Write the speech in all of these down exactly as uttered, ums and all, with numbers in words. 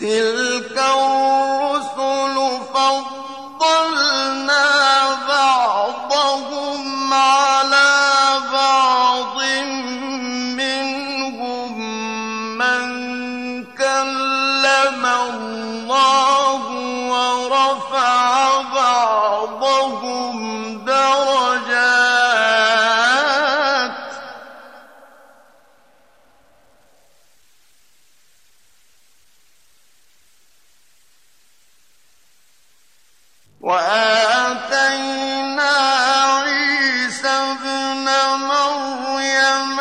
تِلْكَ الرُّسُلُ فَضَّلْنَا بَعْضَهُمْ عَلَىٰ بَعْضٍ مِّنْهُم مَّن كَلَّمَ اللَّهُ وَرَفَعَ بَعْضَهُمْ دَرَجَاتٍ ۚ وَآتَيْنَا عِيسَى ابْنَ مَرْيَمَ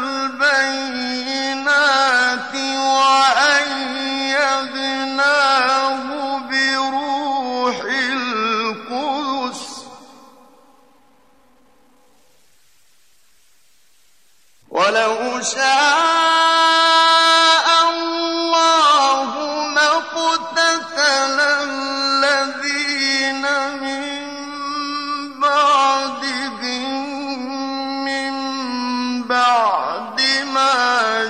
الْبَيِّنَاتِ وَأَيَّدْنَاهُ بِرُوحِ الْقُدُسِ ۗ وَلَوْ شَاءَ اللَّهُ مَا اقْتَتَلَ الَّذِينَ مِن بَعْدِهِم مِّن بَعْدِ مَا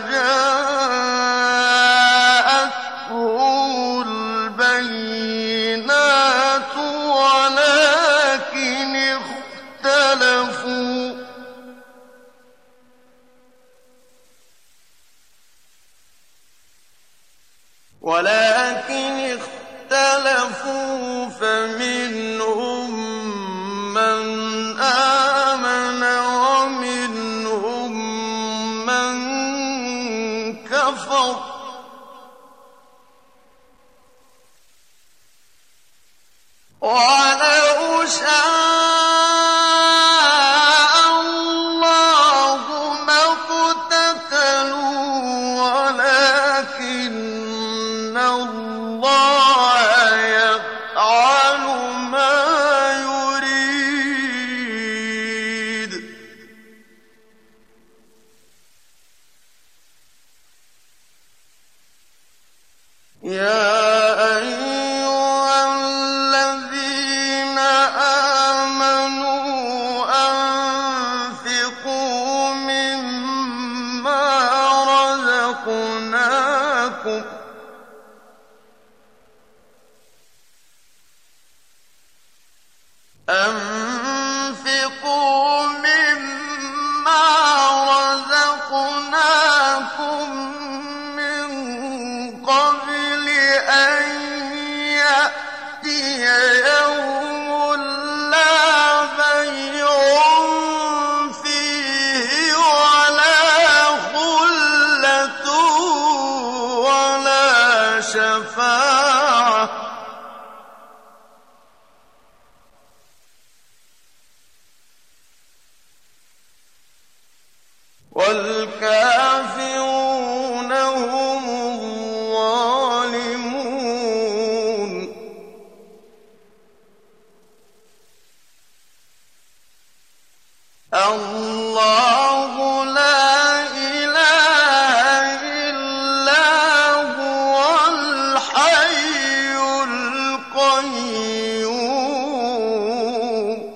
جَاءَتْهُمُ الْبَيِّنَاتُ وَلَٰكِنِ اخْتَلَفُوا ولكن اختلفوا فمنهم من آمن ومنهم من كفر، وَلَوْ شَاءَ اللَّهُ مَا اقْتَتَلُوا وَلَٰكِنَّ اللَّهَ يَفْعَلُ مَا يُرِيدُ. يَا أَيُّهَا الَّذِينَ آمَنُوا أَنفِقُوا مِمَّا رَزَقْنَاكُمْ أَنفِقُوا مِمَّا رَزَقْنَاكُم مِّن قَبْلِ أَن يَأْتِيَ يَوْمٌ لَّا بَيْعٌ فِيهِ وَلَا خُلَّةٌ وَلَا شَفَاعَةٌ ۗ وَالْكَافِرُونَ هُمُ الظَّالِمُونَ. اللَّهُ لَا إِلَٰهَ إِلَّا هُوَ الْحَيُّ الْقَيُّومُ،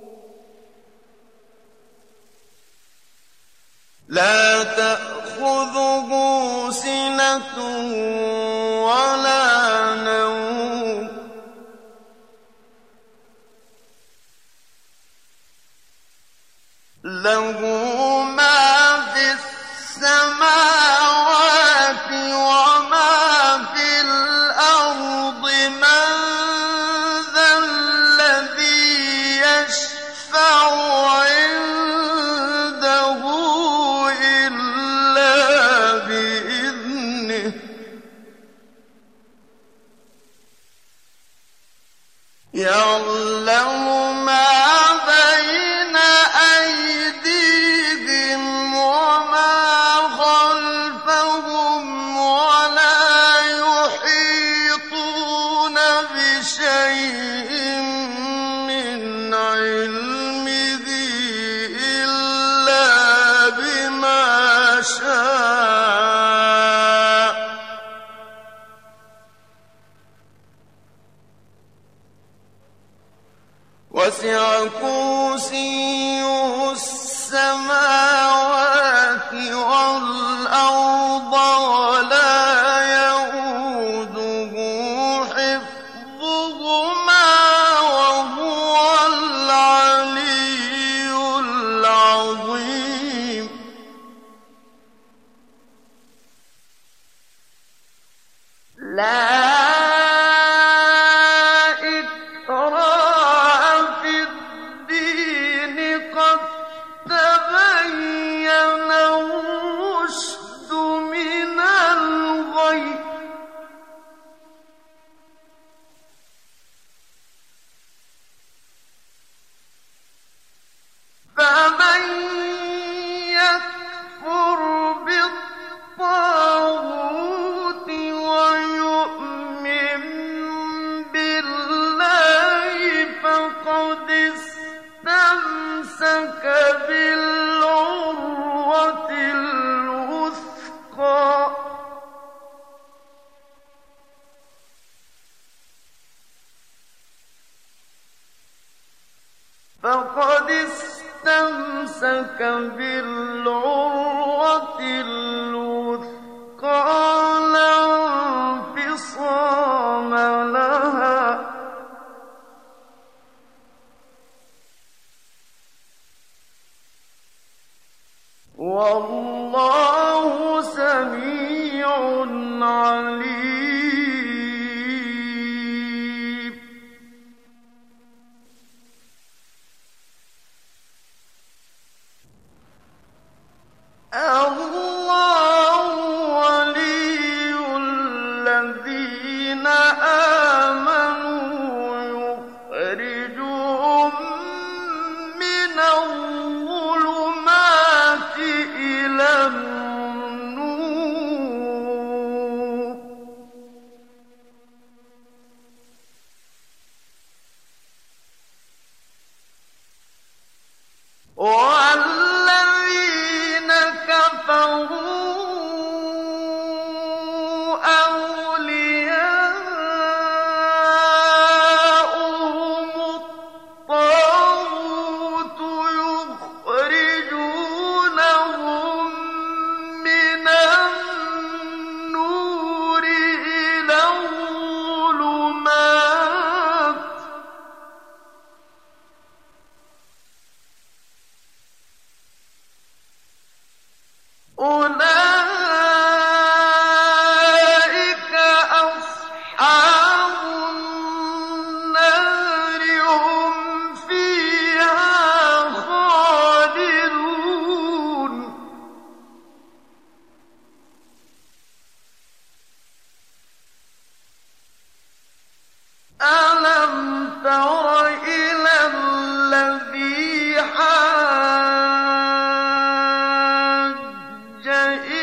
لَا تَأْخُذُهُ سِنَةٌ وَلَا نَوْمٌ، لَّهُ مَا فِي السَّمَاوَاتِ وَمَا فِي الْأَرْضِ، مَن ذَا الَّذِي يَشْفَعُ عِندَهُ إِلَّا بِإِذْنِهِ، يَعْلَمُ مَا بَيْنَ أَيْدِيهِمْ وَمَا خَلْفَهُمْ، وَلَا يُحِيطُونَ بِشَيْءٍ مِّنْ عِلْمِهِ إِلَّا بِمَا شَاءَ، وَسِعَ كُرْسِيُّهُ السَّمَاوَاتِ وَالْأَرْضَ وَلَا يَئُودُهُ لا إكراه في الدين قد تبين الرشد من الغي فمن يكفر بالطاغوت ويؤمن بالله فقد استمسك بالعروة الوثقى فقد استمسك بالعروة الوثقى لا انفصام لها والله سميع عليم الله ولي الذين آمنوا يخرجهم من الظلمات إلى النور والذين كفروا أولياؤهم الطاغوت يخرجونهم من النور إلى الظلمات أولئك أصحاب النار هم فيها خالدون ألم تر إلى الذي حاج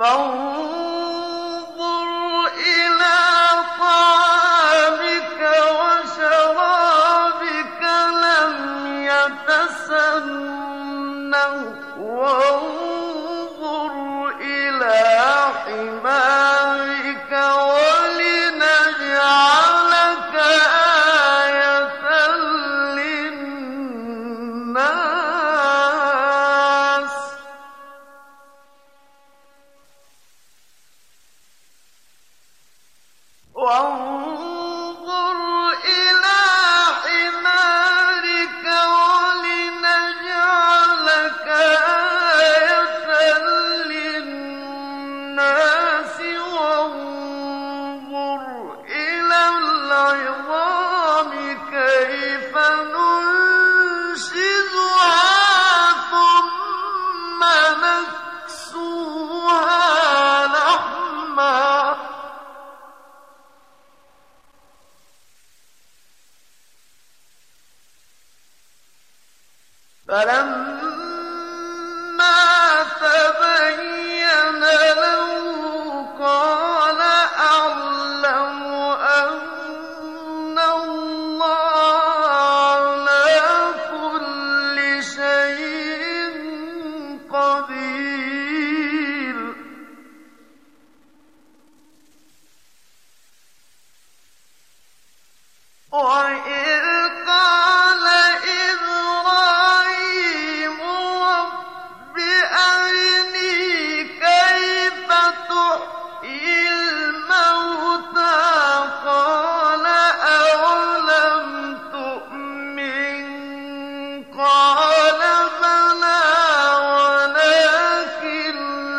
فانظُرْ إِلَىٰ طَعَامِكَ وَشَرَابِكَ لَمْ يَتَسَنَّهْ وَانظُرْ إِلَىٰ حِمَارِكَ وَلِنَجْعَلَكَ آيَةً لِّلنَّاسِ وانظُرْ إِلَىٰ حِمَارِكَ وَلِنَجْعَلَكَ آيَةً لِّلنَّاسِ وانظُرْ إِلَى الْعِظَامِ كَيْفَ نُنشِزُهَا ثُمَّ نَكْسُوهَا لَحْمًا فَلَمَّا تَبَيَّنَ لَهُ قَالَ أَعْلَمُ أَنَّ اللَّهَ عَلَىٰ كُلِّ شَيْءٍ قَدِيرٌ وَإِذْ قَالَ إِبْرَاهِيمُ رَبِّ أَرِنِي كَيْفَ تُحْيِي الْمَوْتَىٰ قَالَ أَوَلَمْ تُؤْمِن قَالَ بَلَىٰ وَلَٰكِن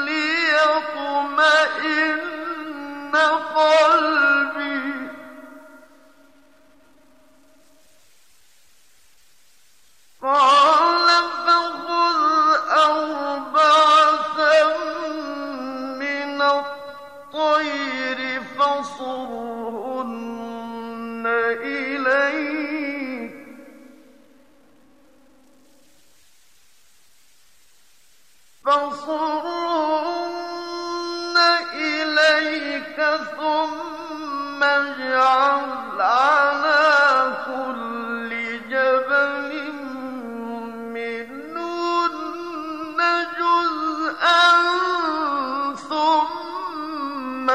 لِّيَطْمَئِنَّ قَلْبِي قَالَ فَخُذْ أَرْبَعَةً مِّنَ الطَّيْرِ فَصُرْهُنَّ إِلَيْكَ فَصُرْهُنَّ إِلَيْكَ ثُمَّ اجْعَلْ عَلَىٰ كُلِّ جَبَلٍ مِّنْهُنَّ جُزْءًا ثُمَّ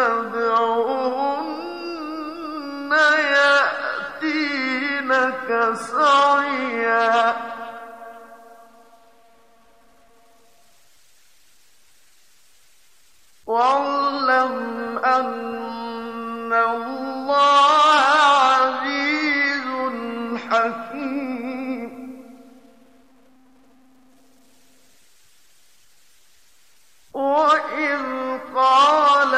ادْعُهُنَّ يَأْتِينَكَ سَعْيًا وَاعْلَمْ أَنَّ اللَّهَ عَزِيزٌ حَكِيمٌ وَإِذْ قَالَ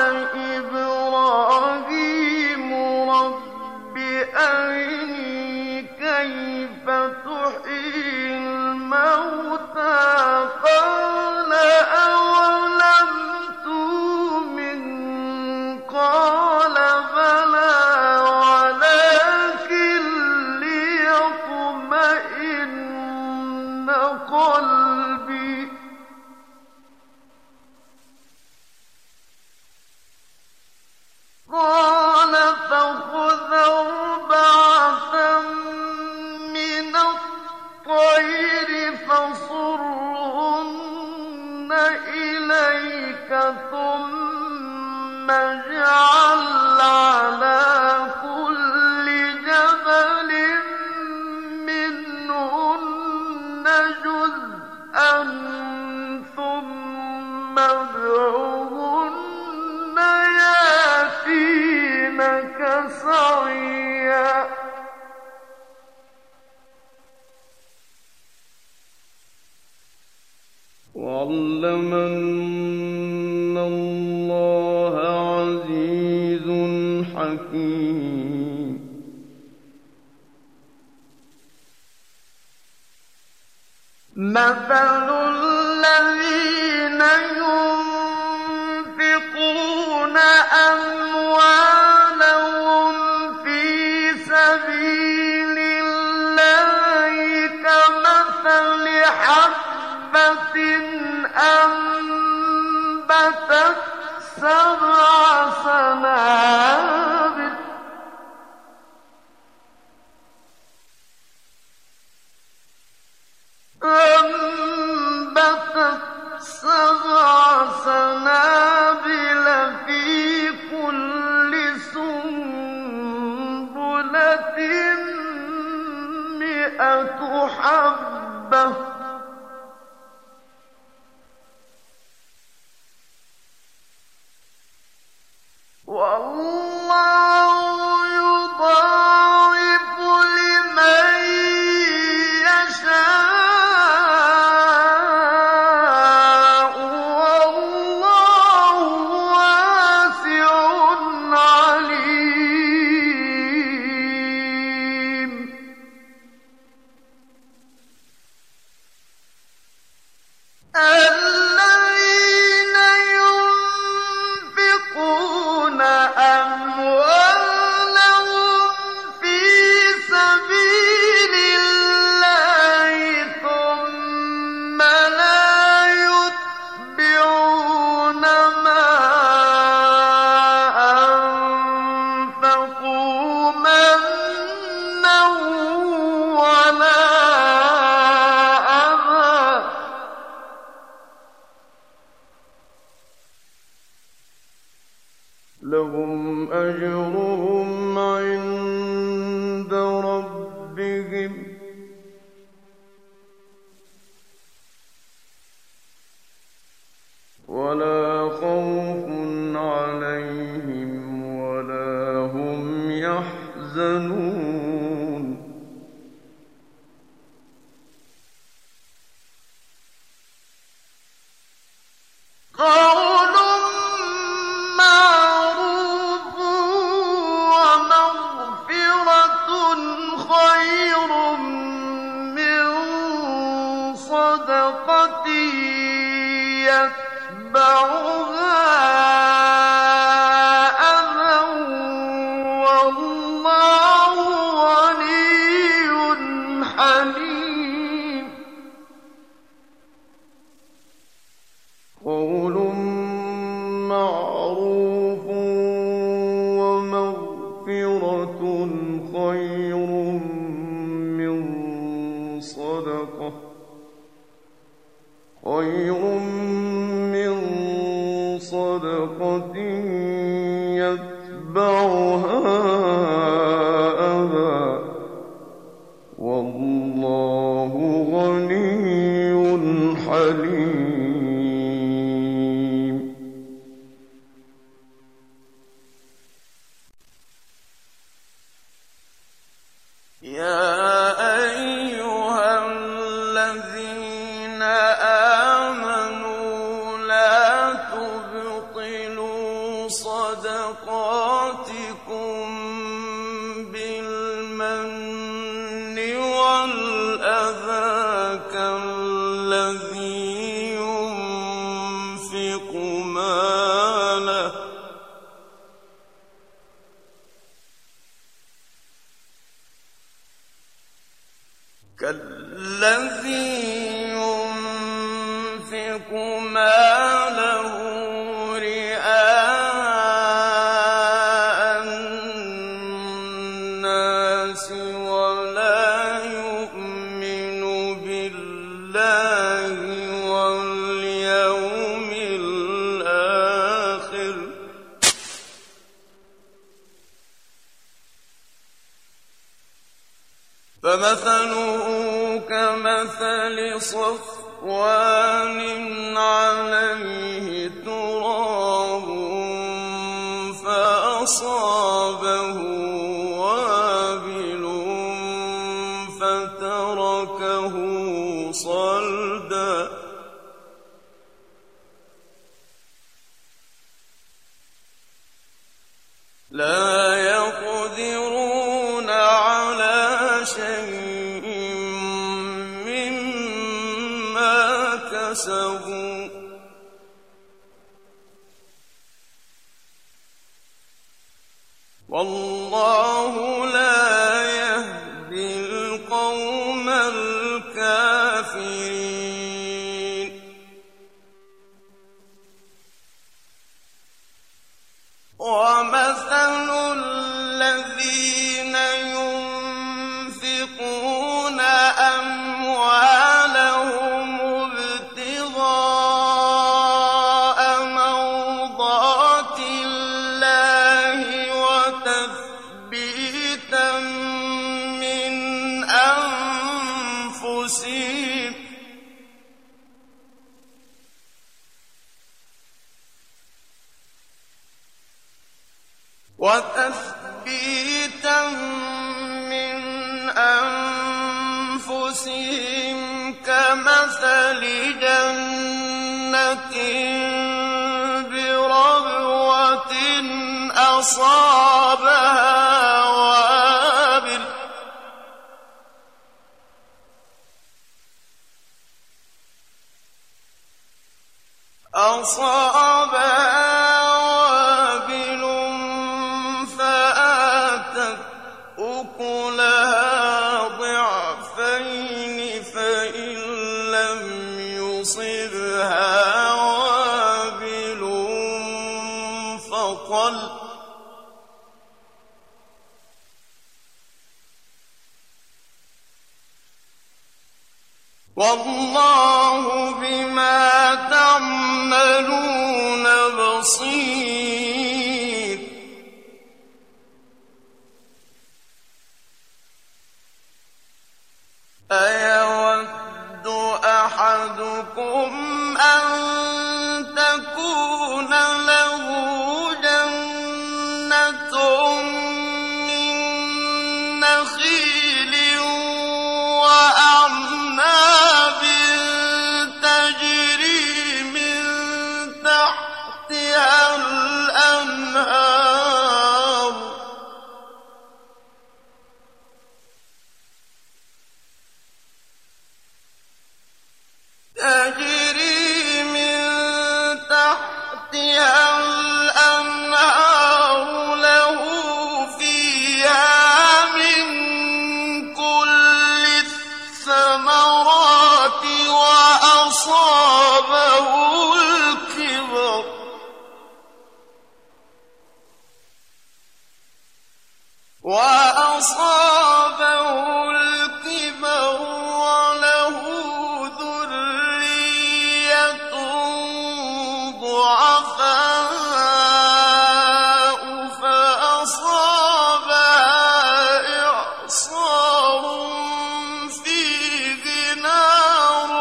إِبْرَاهِيمُ رَبِّ أَرِنِي كَيْفَ تُحْيِي الْمَوْتَىٰ قَالَ أَوَلَمْ تُؤْمِن قَالَ بَلَىٰ وَلَٰكِن لِّيَطْمَئِنَّ قَلْبِي قَالَ فَخُذْ أَرْبَعَةً مِّنَ الطَّيْرِ فَصُرْهُنَّ إِلَيْكَ ثُمَّ اجْعَلْ عَلَىٰ كُلِّ جَبَلٍ مِّنْهُنَّ جُزْءًا ثُمَّ ادْعُهُنَّ يَأْتِينَكَ سَعْيًا وَاعْلَمْ أَنَّ اللَّهَ عَزِيزٌ حَكِيمٌ مَثَلُ الَّذِينَ يُنفِقُونَ أَمْوَالَهُمْ فِي سَبِيلِ اللَّهِ كَمَثَلِ حَبَّةٍ أَنبَتَتْ سبع سنابل أنبتت سبع سنابل في كل سنبلة مئة حبة والله يضاعف لمن يشاء والله واسع عليم الذين ينفقون أموالهم في سبيل الله ثم لا يتبعون ما أنفقوا منا ولا أذى لهم أجرهم عند ربهم ولا خوف عليهم ولا هم يحزنون قول معروف ومغفرة خير من صدقة يتبعها أذى والله غني حليم قول معروف ومغفرة خير من صدقة خير من صدقة يتبعها أذى والله غني حليم يا أيها الذين آمنوا لا تبطلوا صدقاتكم بالمن والأذى كالذي ينفق ماله كالذي ينفق ماله رئاء الناس ولا يؤمن بالله واليوم الآخر فمثله كمثل صفوان عليه تراب فأصابه وابل فتركه صلدا لا يقدرون على شيء مما كسبوا والله لا يهدي القوم الكافرين. وتثبيتا من أنفسهم كمثل جنة بربوة أصابها وابل أصابها وابل فآتت أكلها ضعفين فإن لم يصبها وابل فطل والله بما تعملون بصير أيود أحدكم أن تكون له جنة من نخيل وأعناب تجري من تحتها الأنهار تجري من تحتها الأنهار له فيها من كل الثمرات وأصابه الكبر وأصابه الكبر وله ذرية ضعفاء فأصابها إعصار فيه نار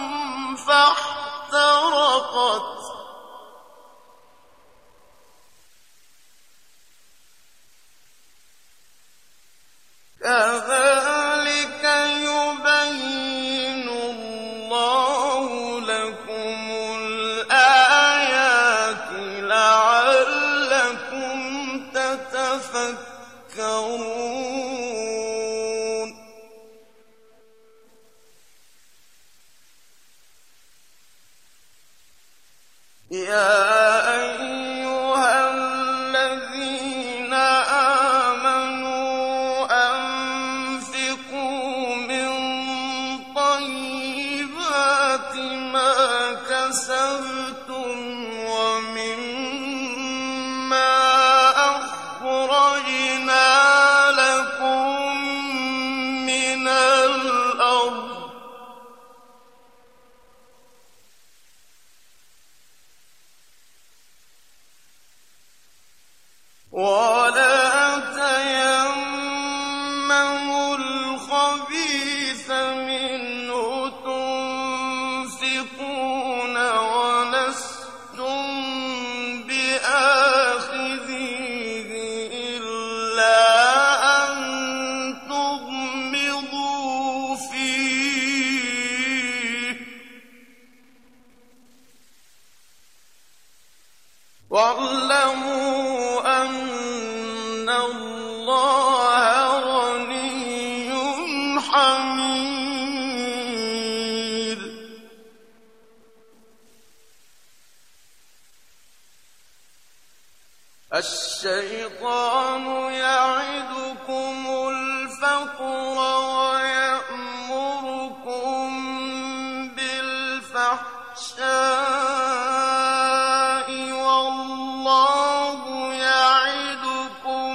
فاحترقت كذلك يبين الله لكم الآيات لعلكم تتفكرون يا أيها الذين آمنوا أنفقوا من طيبات ما كسبتم ومما أخرجنا لكم من الأرض ولا تيمموا الخبيث منه تنفقون ولستم بآخذيه إلا أن تغمضوا فيه واعلموا أن الله غني حميد الشيطان يعدكم الفقر ويأمركم بالفحشاء والله يعدكم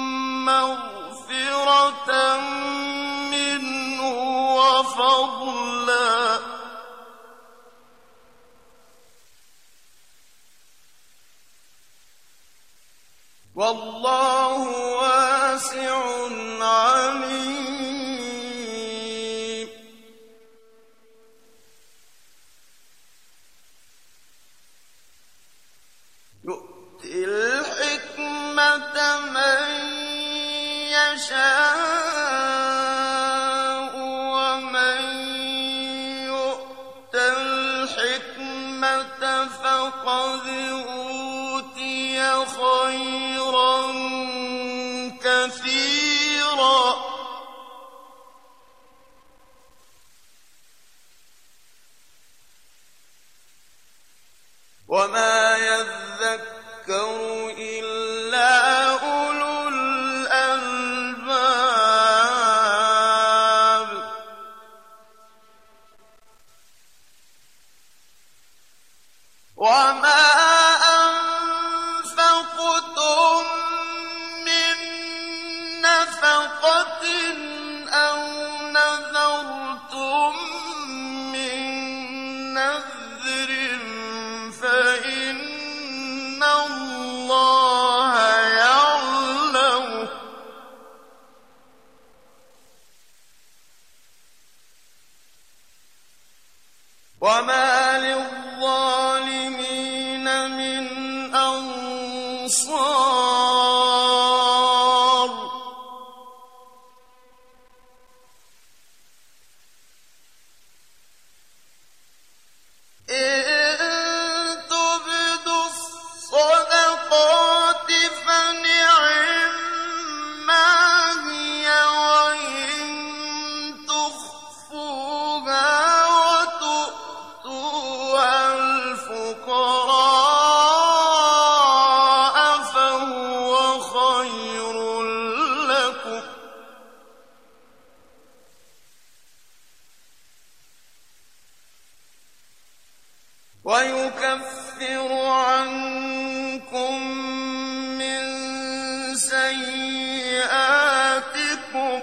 مغفرة منه وفضلا والله واسع عليم يؤتي الحكمة فقد أوتي خيرا كثيرا وما يذكر إلا أولو الألباب وما أنفقتم من نفقة أو نذرتم من نذر فإن الله يعلمه وما للظالمين من أنصار إن تبدوا الصدقات فنعما هي وإن تخفوها وتؤتوها الفقراء فهو خير لكم ويكفر عنكم من سيئاتكم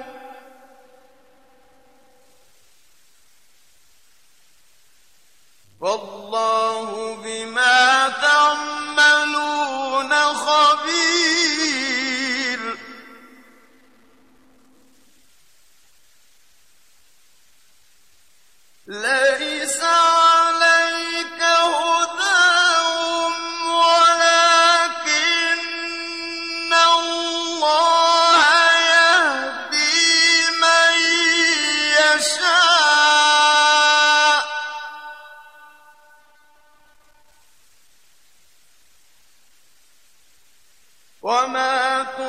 والله بما تعملون خبير ليس عليك هداهم ولكن الله يهدي من يشاء وما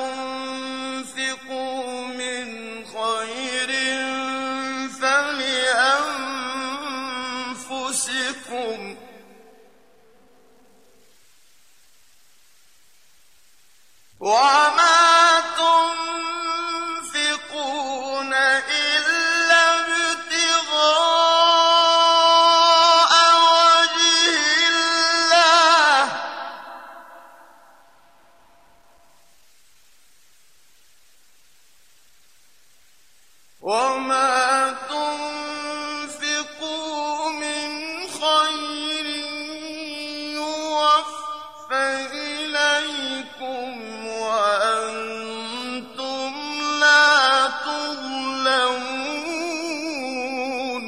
تنفقوا من خير فلأنفسكم وما تنفقون إلا ابتغاء وجه الله وما تنفقوا من خير يوفى إليكم وأنتم لا تظلمون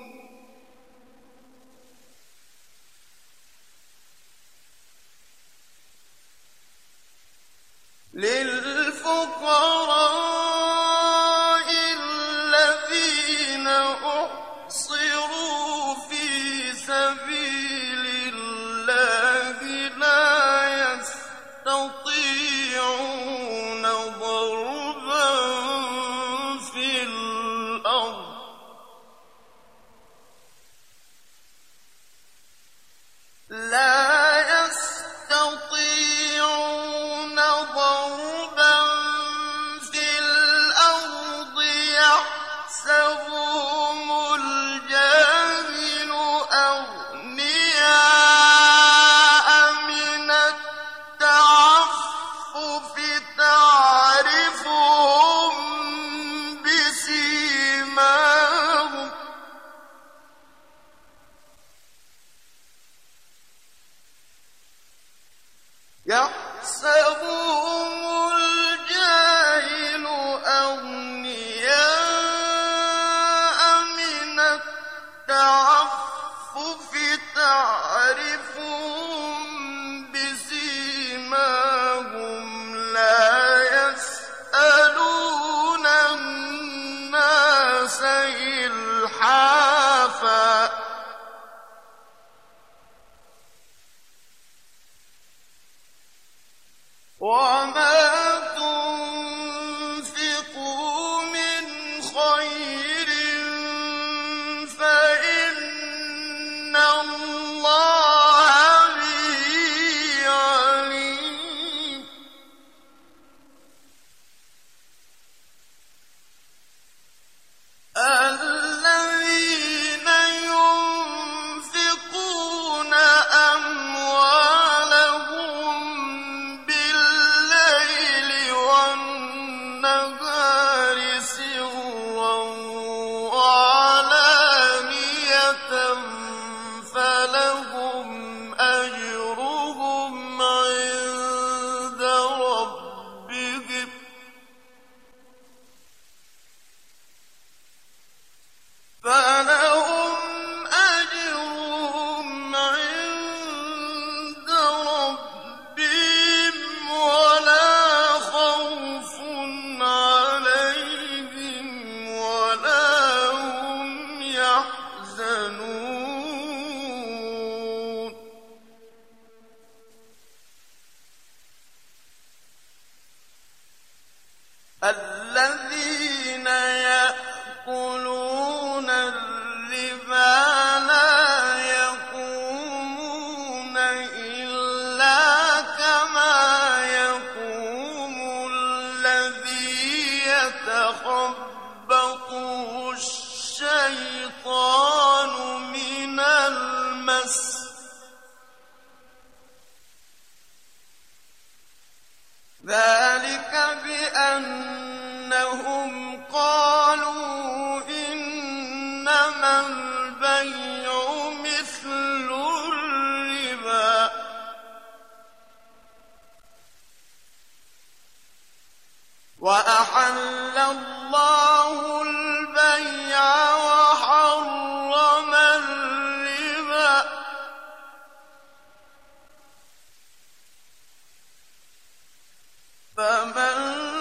للفقراء الذين أحصروا في سبيل الله لا يستطيعون ضربا في الأرض لا يستطيعون ضربا في الأرض يحسبهم الجاهل أغنياء من التعفف تعرفهم بسيماهم يحسبهم الجاهل أغنياء من التعفف تعرفهم بسيماهم لا يسألون الناس إلحافا وما تنفقوا من خير فإن الله به عليم الذين ينفقون أموالهم بالليل والنهار سرا وعلانية فلهم أجرهم عند ربهم فلهم أجرهم عند ربهم ولا خوف عليهم ولا هم يحزنون الذين يأكلون الربا لا يقومون إلا كما يقوم الذي يتخبطه الشيطان من المس ذلك بأنهم قالوا إنما البيع مثل الربا وأحل الله البيع وحرم الربا فمن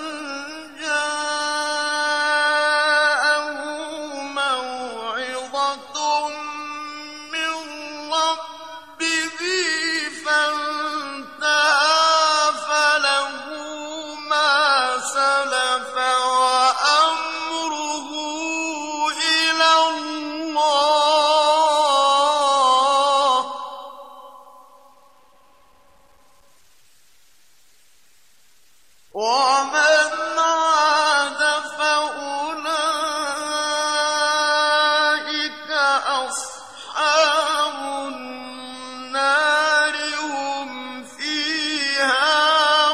جاءه موعظة من ربه فانتهى فله ما سلف وأمره إلى الله ومن عاد فأولئك أصحاب النار هم فيها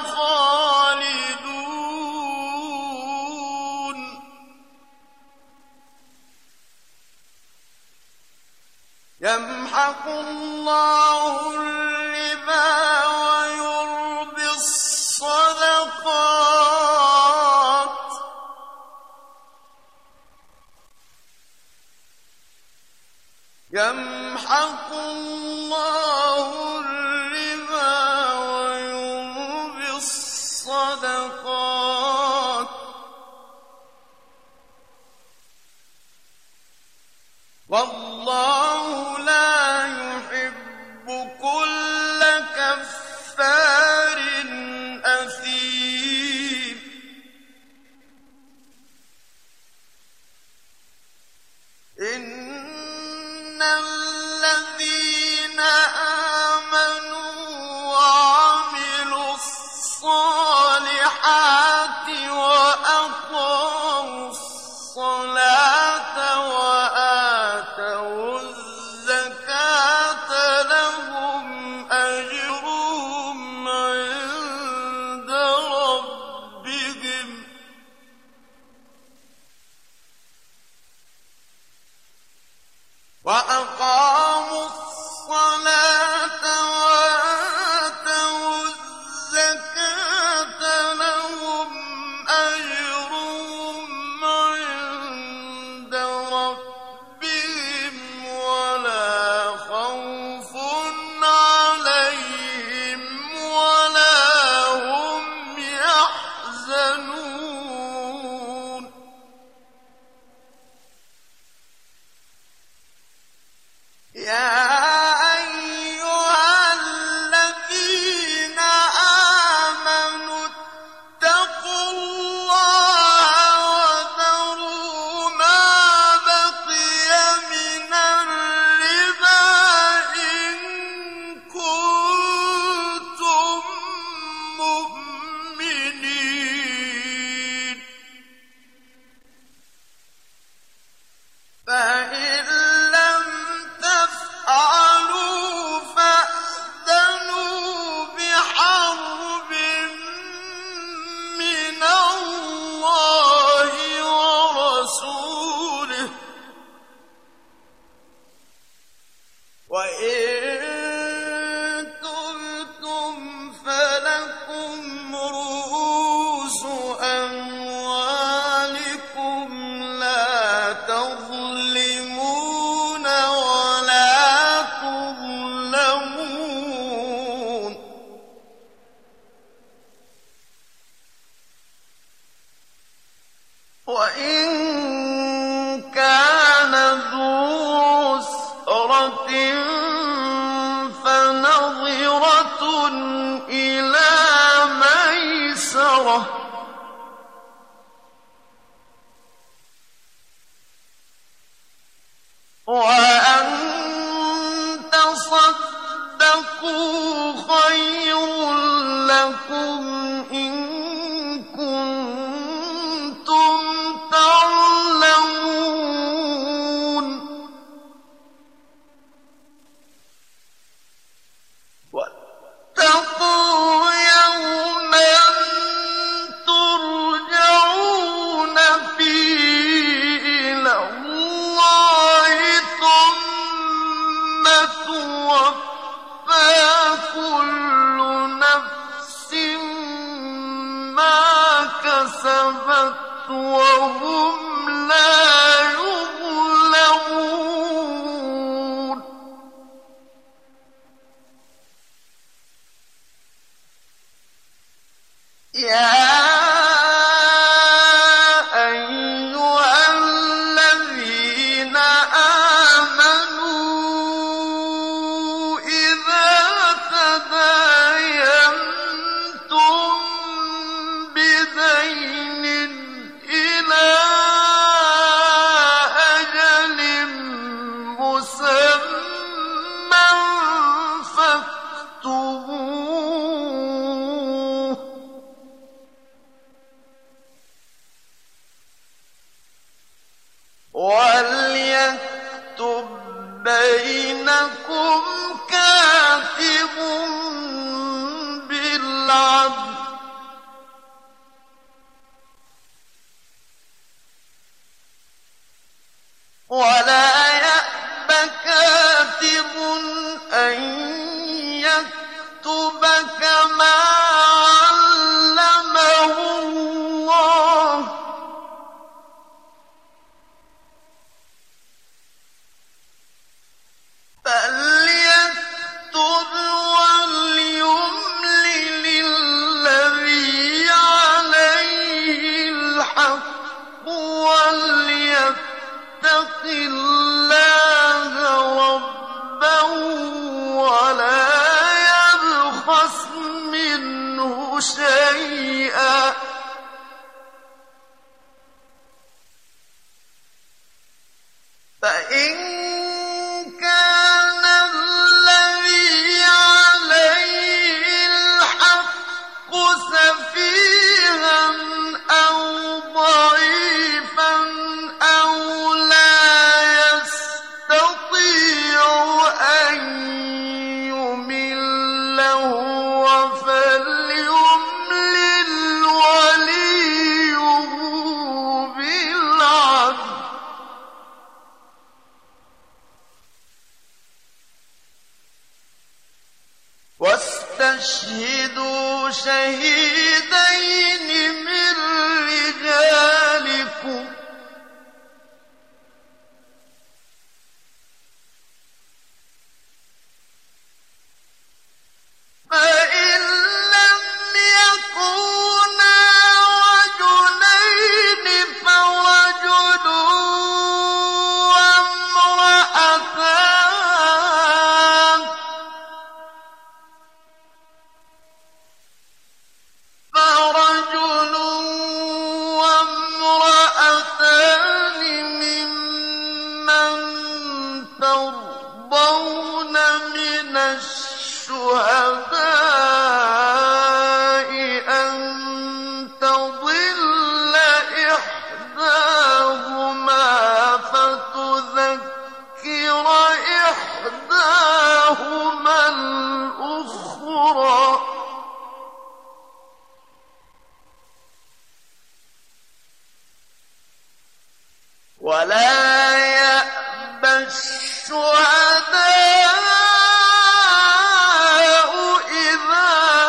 خالدون يمحق الله الربا ويربي الصدقات يمحق الله الربا ويربي الصدقات والله لا يحب وأن تصدقوا خير لكم إن كنتم تعلمون واتقوا يوما ترجعون فيه إلى الله ثم توفى كل نفس ما كسبت وهم لا يظلمون يا أيها الذين آمنوا إذا تداينتم بدين إلى أجل مسمى فاكتبوه وليكتب بينكم كاتب بالعدل ولا يأب كاتب أن يكتب كما علمه الله فليكتب وليملل الذي عليه الحق وليتق الله ربه ولا يبخس منه شيئا فإن كان الذي عليه الحق سفيها أو ضعيفا أو لا يستطيع أن يمل هو فليملل وليه بالعدل واستشهدوا شهيدين من رجالكم فإن لم يكونا رجلين فرجل وامرأتان فرجل وامرأتان ممن ترضون من الشهداء أن تضل إحداهما فتذكر إحداهما الأخرى ولا يأبى الشهداء إذا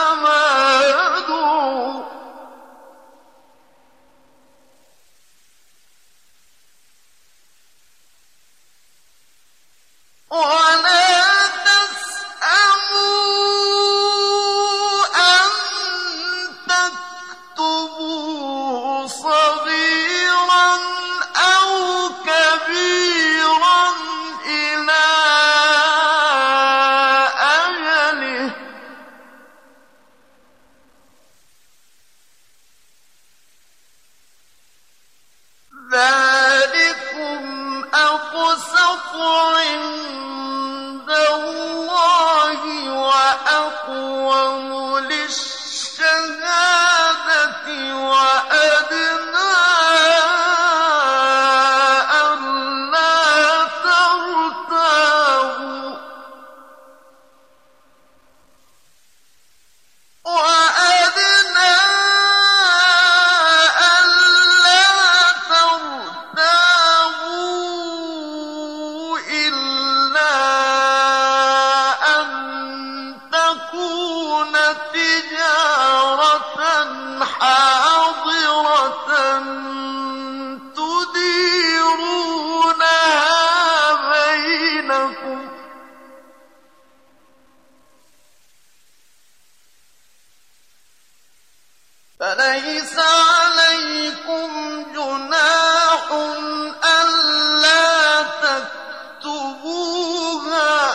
أقوم للشهادة وأدنى ألا ترتابوا وأدنى ألا ترتابوا إلا أن تكون تجارة حاضرة تديرونها بينكم فليس عليكم جناح ألا تكتبوها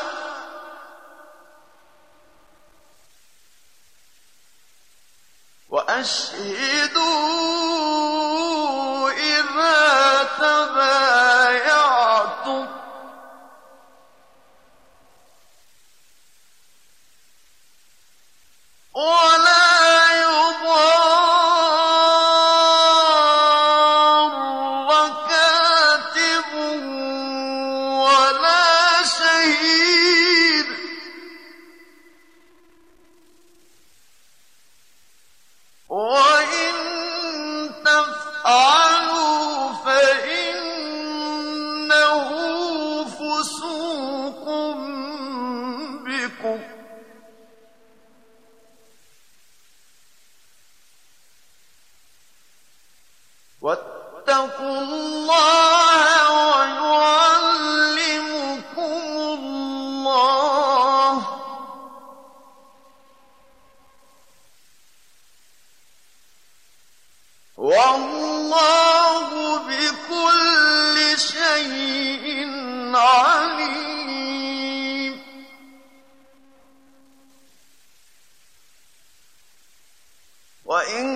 وأشهدوا إذا تبايعتم ولا يضار كاتب ولا شهيد وإن تفعلوا فإنه فسوق بكم واتقوا الله ويعلمكم الله والله بكل شيء عليم وإن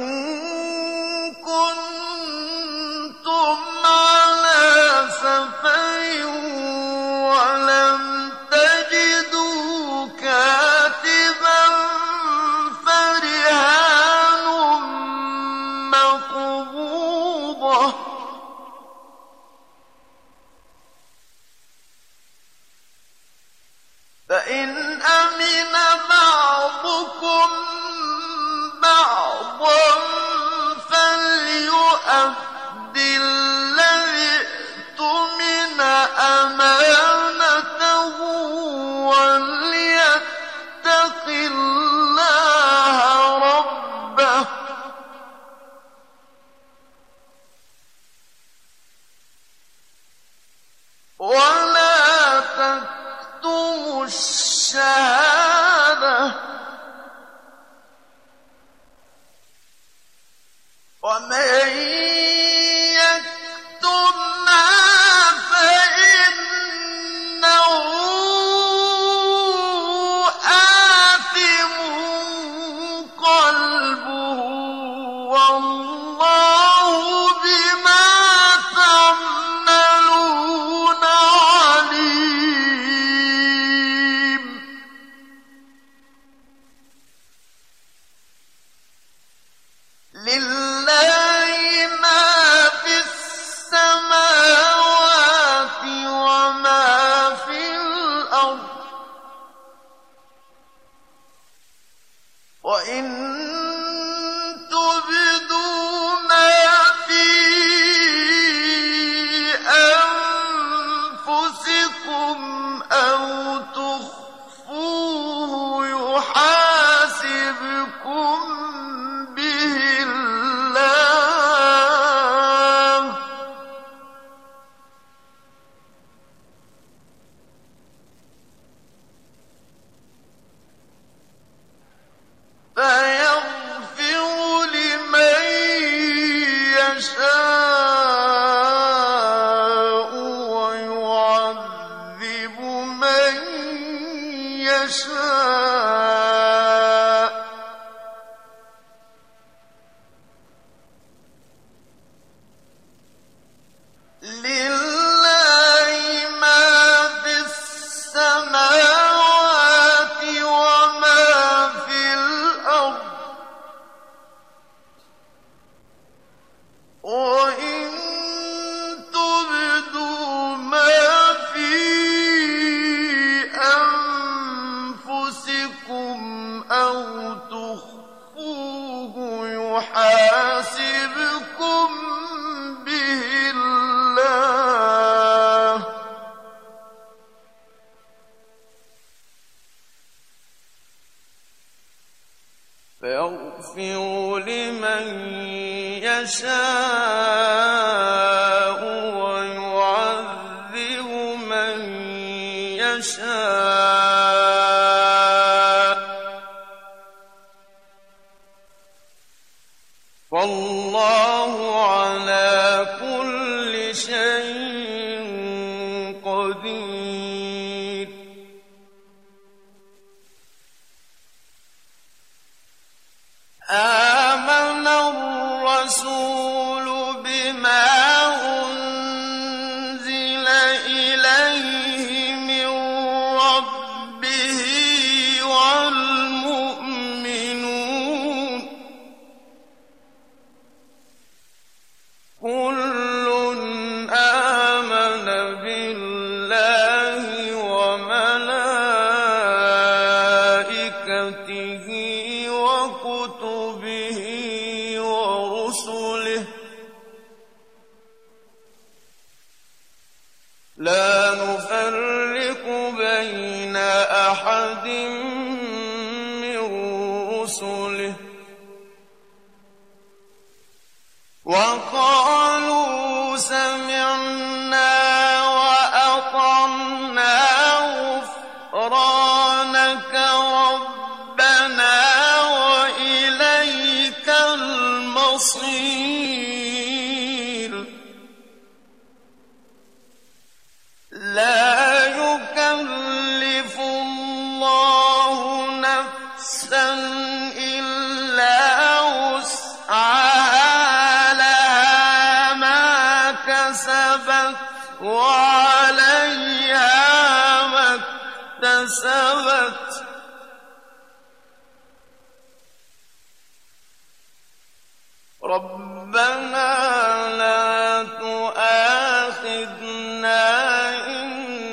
كنتم على سفر ولم تجدوا كاتبا فرهان مقبوضة فإن أمن بعضكم بعضا فليؤد الذي اؤتمن أمانته وليتق الله ربه ولا تكتموا الشهادة ومن يكتمها فإنه آثم قلبه والله بما تعملون عليم لله ما في السماوات وما في الأرض وإن تبدوا ما في أنفسكم أو تخفوه يحاسبكم به الله فيغفر لمن يشاء ويعذب من يشاء فيغفر لمن يشاء ويعذب من يشاء والله على كل شيء قدير. آمن الرسول بما أنزل إليه من ربه والمؤمنون كل آمن بالله وملائكته وكتبه ورسله لا نفرق بين أحد من رسله وقالوا سمعنا وأطعنا غفرانك ربنا وإليك المصير. لا يكلف الله نفسا إلا وسعها لها ما كسبت وعليها ما اكتسبت ربنا لا تؤاخذنا إن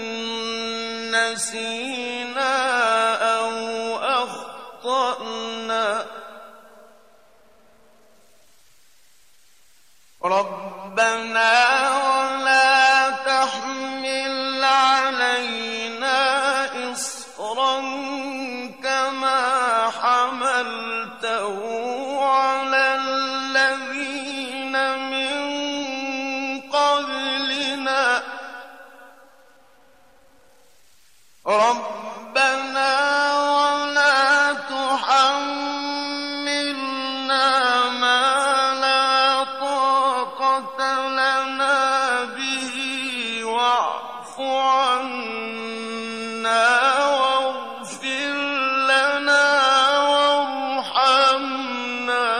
نسينا أو أخطأنا ربنا ولا تحمل علينا إصرا كما حملته على الذين من قبلنا ربنا ولا تحملنا ما لا طاقة لنا به واعف عنا واغفر لنا وارحمنا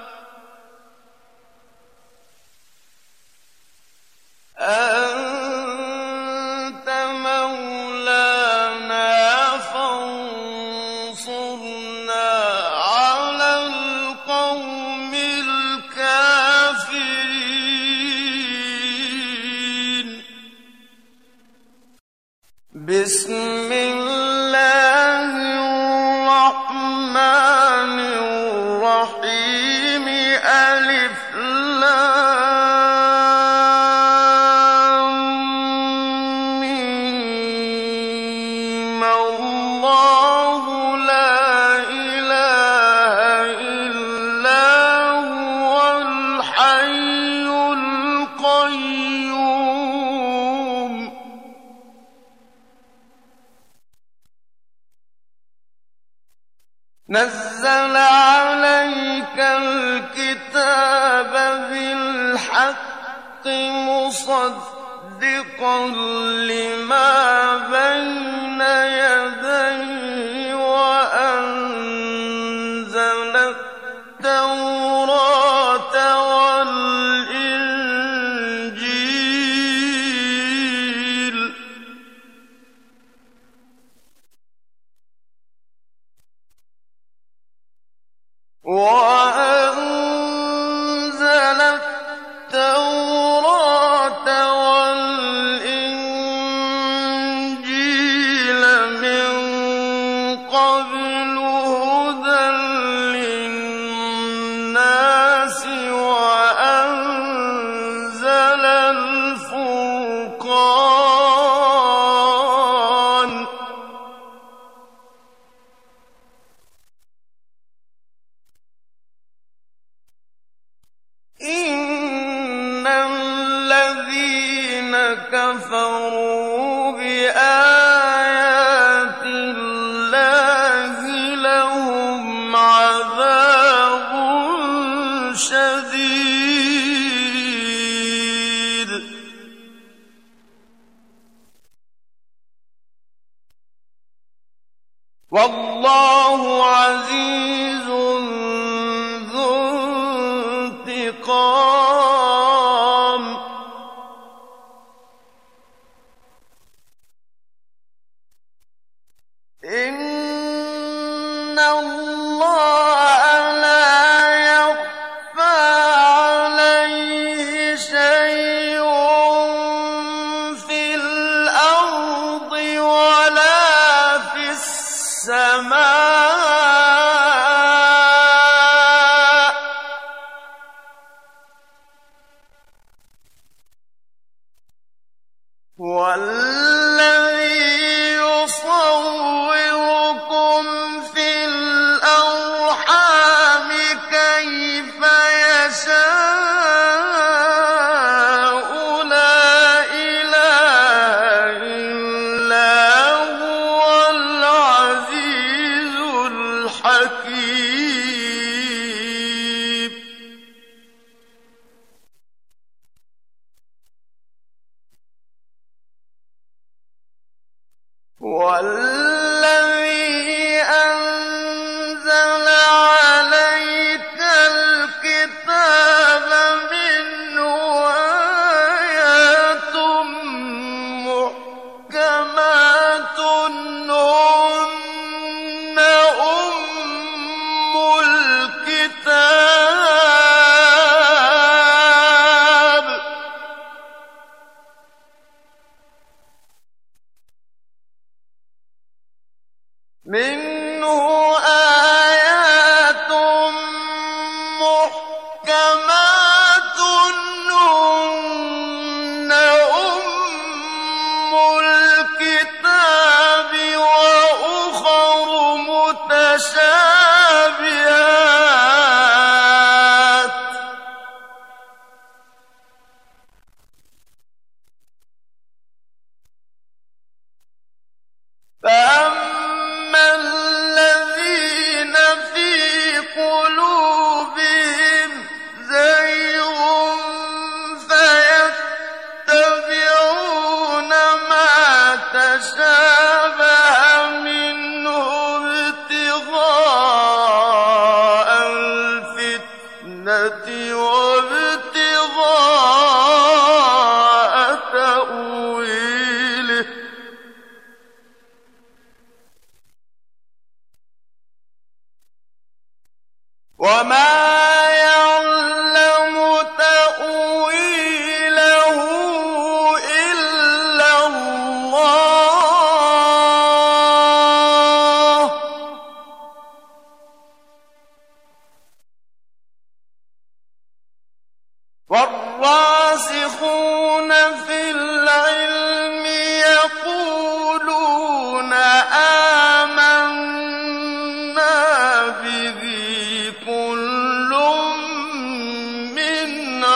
أنت مولانا فانصرنا على القوم الكافرين. بسم الله الرحمن الرحيم ألف لام ميم الله لا إله إلا هو الحي القيوم نزل عليك الكتاب بالحق مصدقا لما بين يديه وأنزل التوراة والإنجيل وأنزل التوراة والإنجيل من كفروا بآيات الله لهم عذاب شديد والله عزيز ذو انتقام إن الله لا يخفى عليه شيء في الأرض ولا في السماء والذي يصوركم في الأرحام كيف يشاء لا إله إلا هو العزيز الحكيم والذي أنزل عليك الكتاب منه آيات محكمات هن أم الكتاب منه آيات محكمات هن أم الكتاب وأخر متشابهات فأما الذين في قلوبهم زيغ فيتبعون ما تشابه منه ابتغاء الفتنة وابتغاء تأويله وما يعلم تأويله إلا الله والراسخون في العلم يقولون آمنا به كل من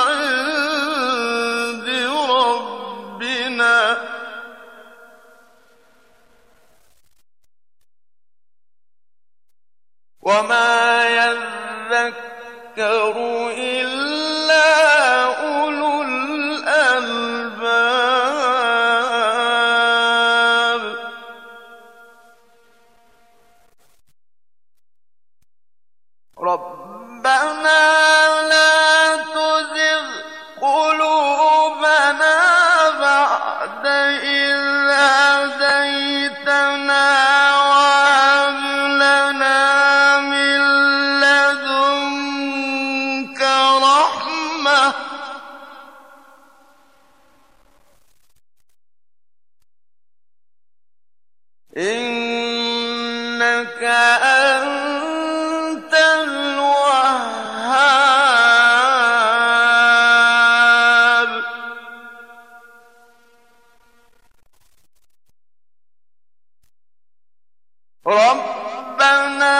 عند ربنا وما يذكر إلا أولو الألباب ربنا لا تزغ قلوبنا بعد إذ هديتنا وهب لنا من لدنك رحمة إنك أنت الوهاب ربنا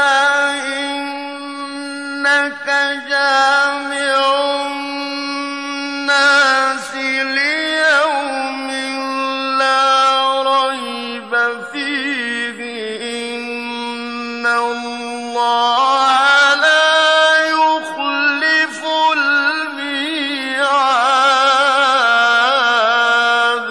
إنك جامع الناس ليوم اللَّهَ لَا يُخْلِفُ الْمِيعَادَ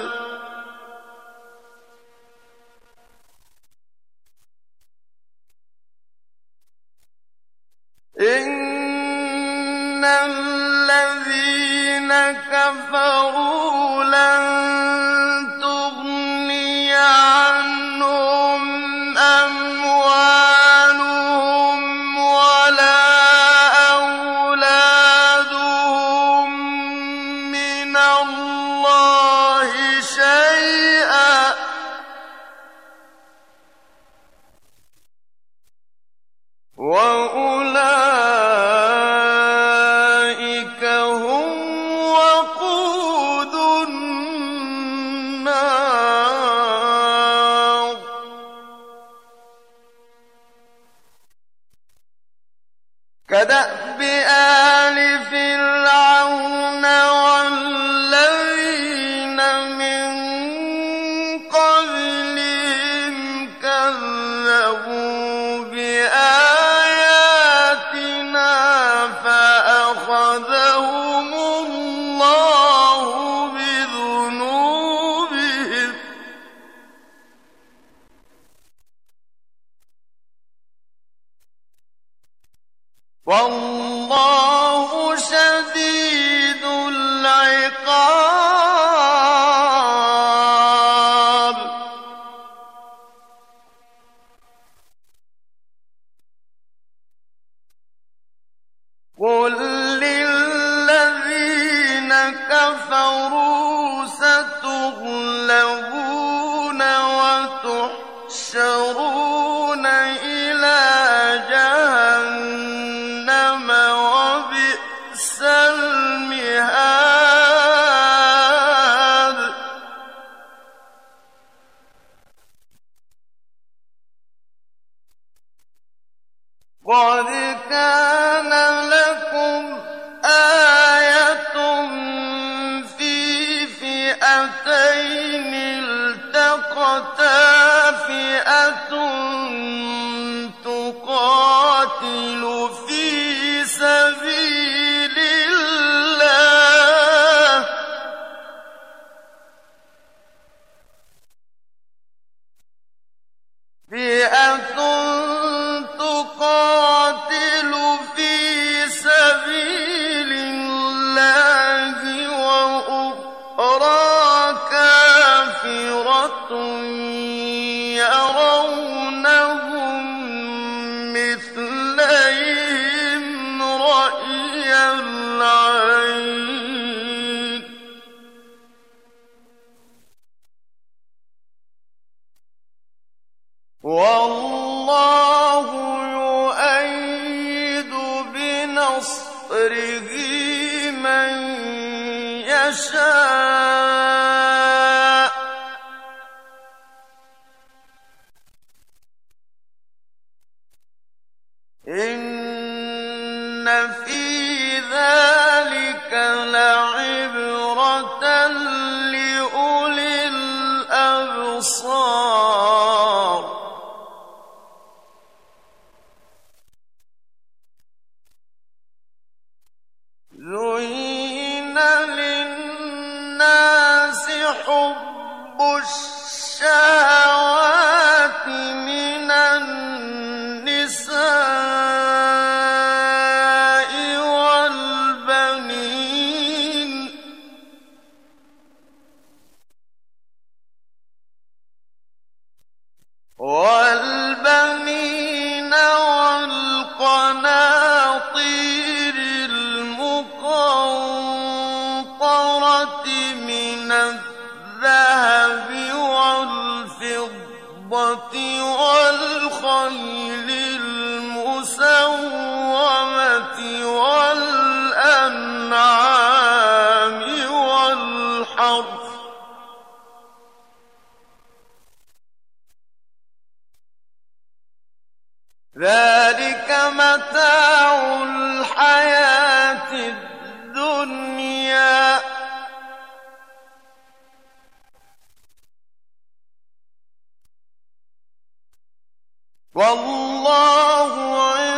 إِنَّ الَّذِينَ كَفَرُوا لَن تُغْنِيَ عَنْهُمْ أَمْوَالُهُمْ وَلَا أَوْلَادُهُم مِّنَ اللَّهِ شَيْئًا ۖ وَأُولَٰئِكَ هُمْ وَقُودُ النَّارِ كَدَأْبِ آلِ فِرْعَوْنَ وَالَّذِينَ مِن قَبْلِهِمْ كَذَّبُوا بِآيَاتِنَا فَأَخَذَهُمُ اللَّهُ بِذُنُوبِهِمْ ۗ وَاللَّهُ شَدِيدُ الْعِقَابِ قُل لِّلَّذِينَ كَفَرُوا سَتُغْلَبُونَ وَتُحْشَرُونَ إِلَىٰ جَهَنَّمَ ۖ وَبِئْسَ الْمِهَادُ قَدْ كَانَ لَكُمْ آيَةٌ فِي فِئَتَيْنِ الْتَقَتَا ۖ فِئَةٌ تُقَاتِلُ فِي سَبِيلِ اللَّهِ فِئَةٌ تُقَاتِلُ فِي سَبِيلِ اللَّهِ وَأُخْرَىٰ كَافِرَةٌ يَرَوْنَهُم مِّثْلَيْهِمْ رَأْيَ الْعَيْنِ ۚ وَاللَّهُ يُؤَيِّدُ بِنَصْرِهِ مَن يَشَاءُ ۗ إِنَّ فِي ذَٰلِكَ لَعِبْرَةً لِّأُولِي الْأَبْصَارِ زُيِّنَ لِلنَّاسِ حُبُّ الشَّهَوَاتِ مِنَ النِّسَاءِ وَالْبَنِينَ وَالْبَنِينَ وَالْقَنَاطِيرِ الْمُقَنطَرَةِ مِنَ الذَّهَبِ وَالْفِضَّةِ وَالْخَيْلِ الْمُسَوَّمَةِ وَالْأَنْعَامِ وَالْحَرْثِ ۗ ذَٰلِكَ مَتَاعُ الْحَيَاةِ الدُّنْيَا ۖ وَاللَّهُ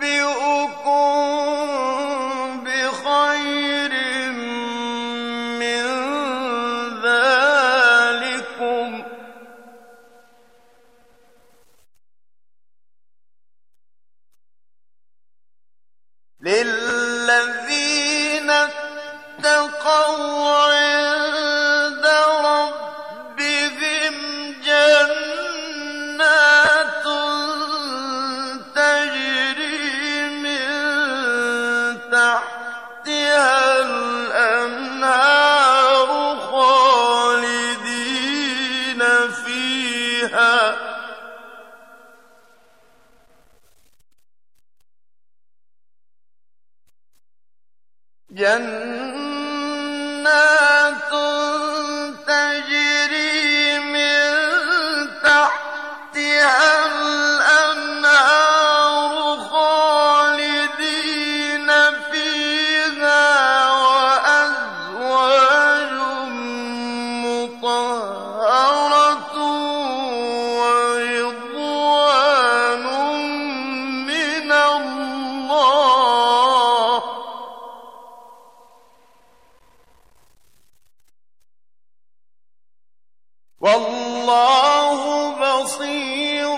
بخير من ذلكم للذين اتقوا عند ربهم جنات تجري من تحتها الأنهار خالدين فيها جنات تجري من تحتها الأنهار خالدين فيها وأزواج مطهرة ورضوان من الله والله بصير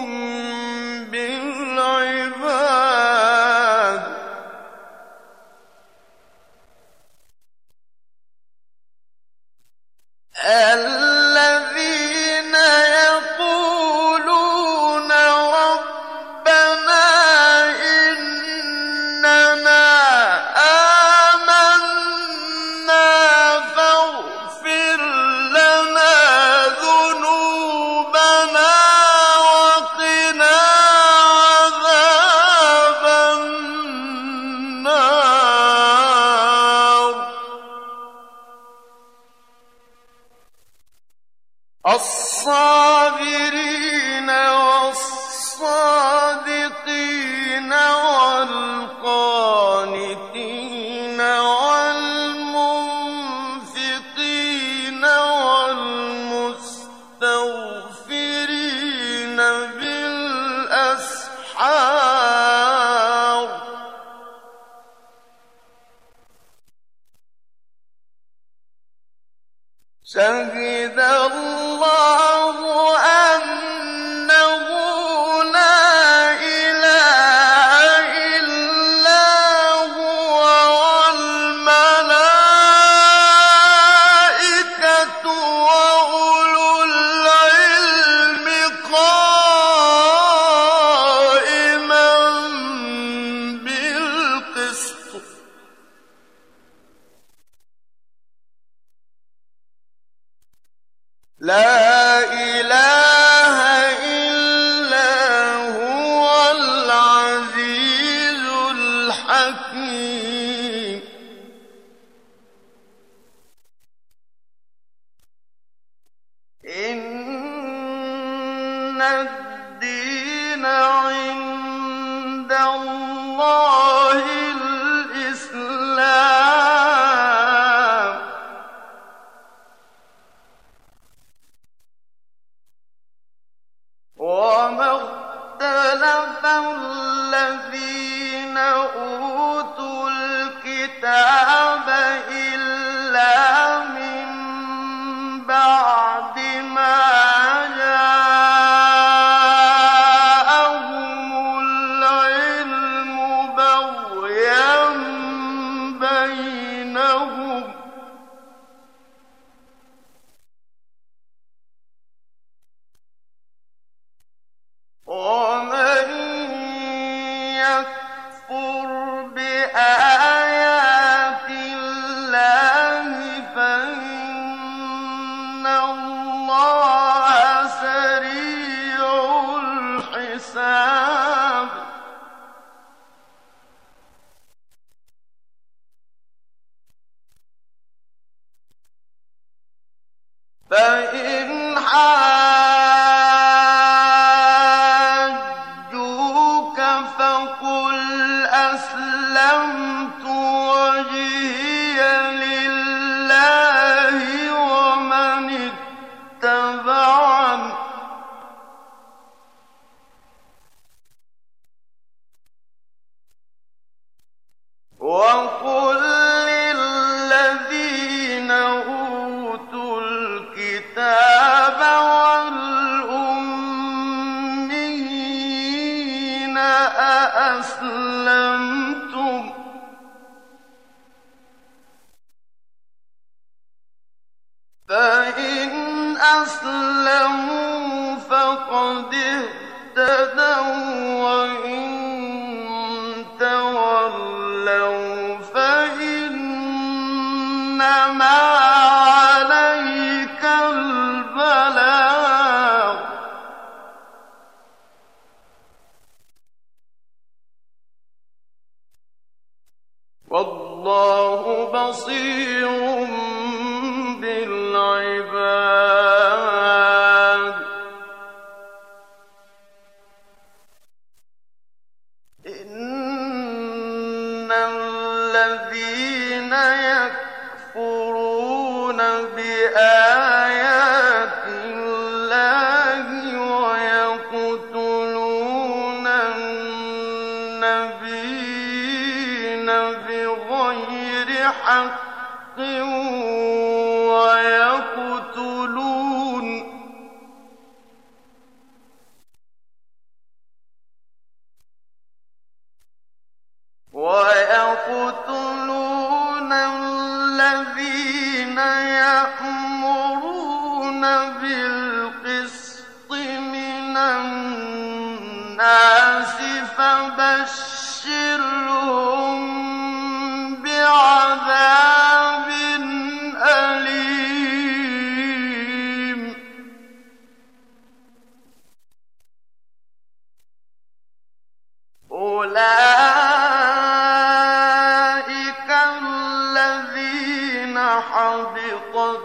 بالعباد الذين يقولون ربنا إننا آمنا فاغفر لنا ذنوبنا وقنا عذاب النار الصابرين والصادقين والقانتين والمنفقين والمستغفرين بالأسحار شهد الله أنه لا إله إلا هو والملائكة وأولو العلم قائما بالقسط لا إله إلا هو العزيز الحكيم إن الدين عند الله الإسلام وما اختلف الذين أوتوا الكتاب إلا من بعد ما جاءهم العلم بغيا بينهم ومن يكفر بآيات الله فإن الله سريع الحساب فإن حاجوك فقل أسلمت وجهي لله ومن اتبعني أسلمتم فإن أسلموا فقد اهتدوا وإن تولوا فإنما عليك البلاغ والله بصير بالعباد إن الذين يكفرون بآيات الله ويقتلون النبيين بغير حق ويقتلون ويقتلون الذين يأمرون بالقسط من الناس فبشرهم بعذاب أليم أولئك الذين حبطت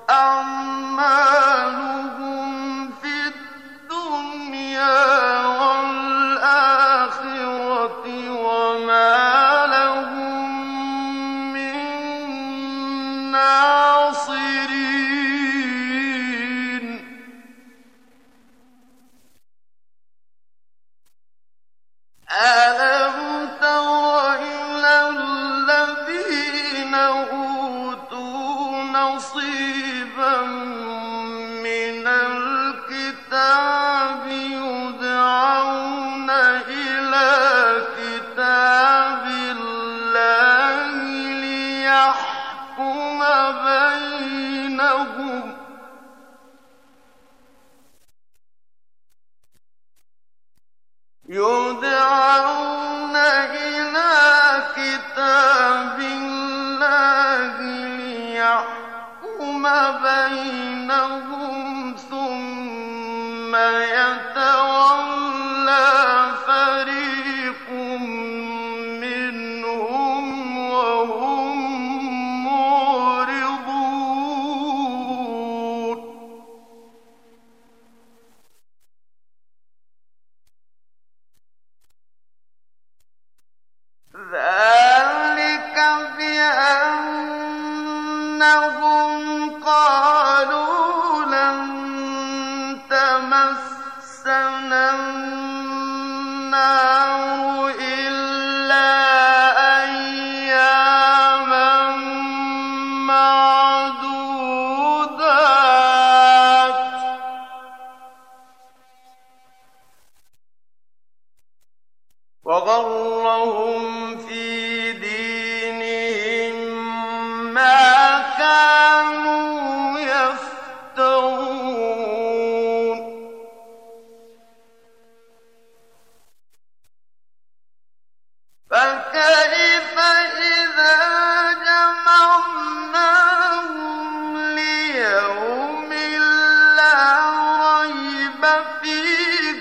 أعمالهم في الدنيا والآخرة وما لهم من ناصرين ألم تر إلى الذين أوتوا نصيبا من الكتاب يدعون إلى كتاب الله ليحكم بينهم يدعون إلى كتاب الله ليحكم بينهم ثم يتولى فريق منهم وهم معرضون ذلك بأنهم قالوا لن تمسنا النار إلا أياما معدودات وغرهم في دينهم ما كانوا يفترون فكيف إذا جمعناهم ليوم لا ريب فيه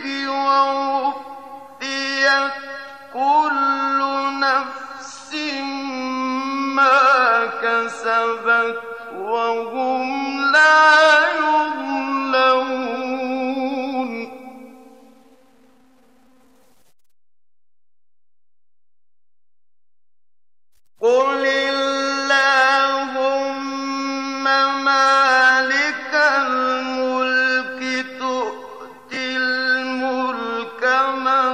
ووفيت كل نفس ما كسبت وهم لا يظلمون قل اللهم مالك الملك تؤتي الملك من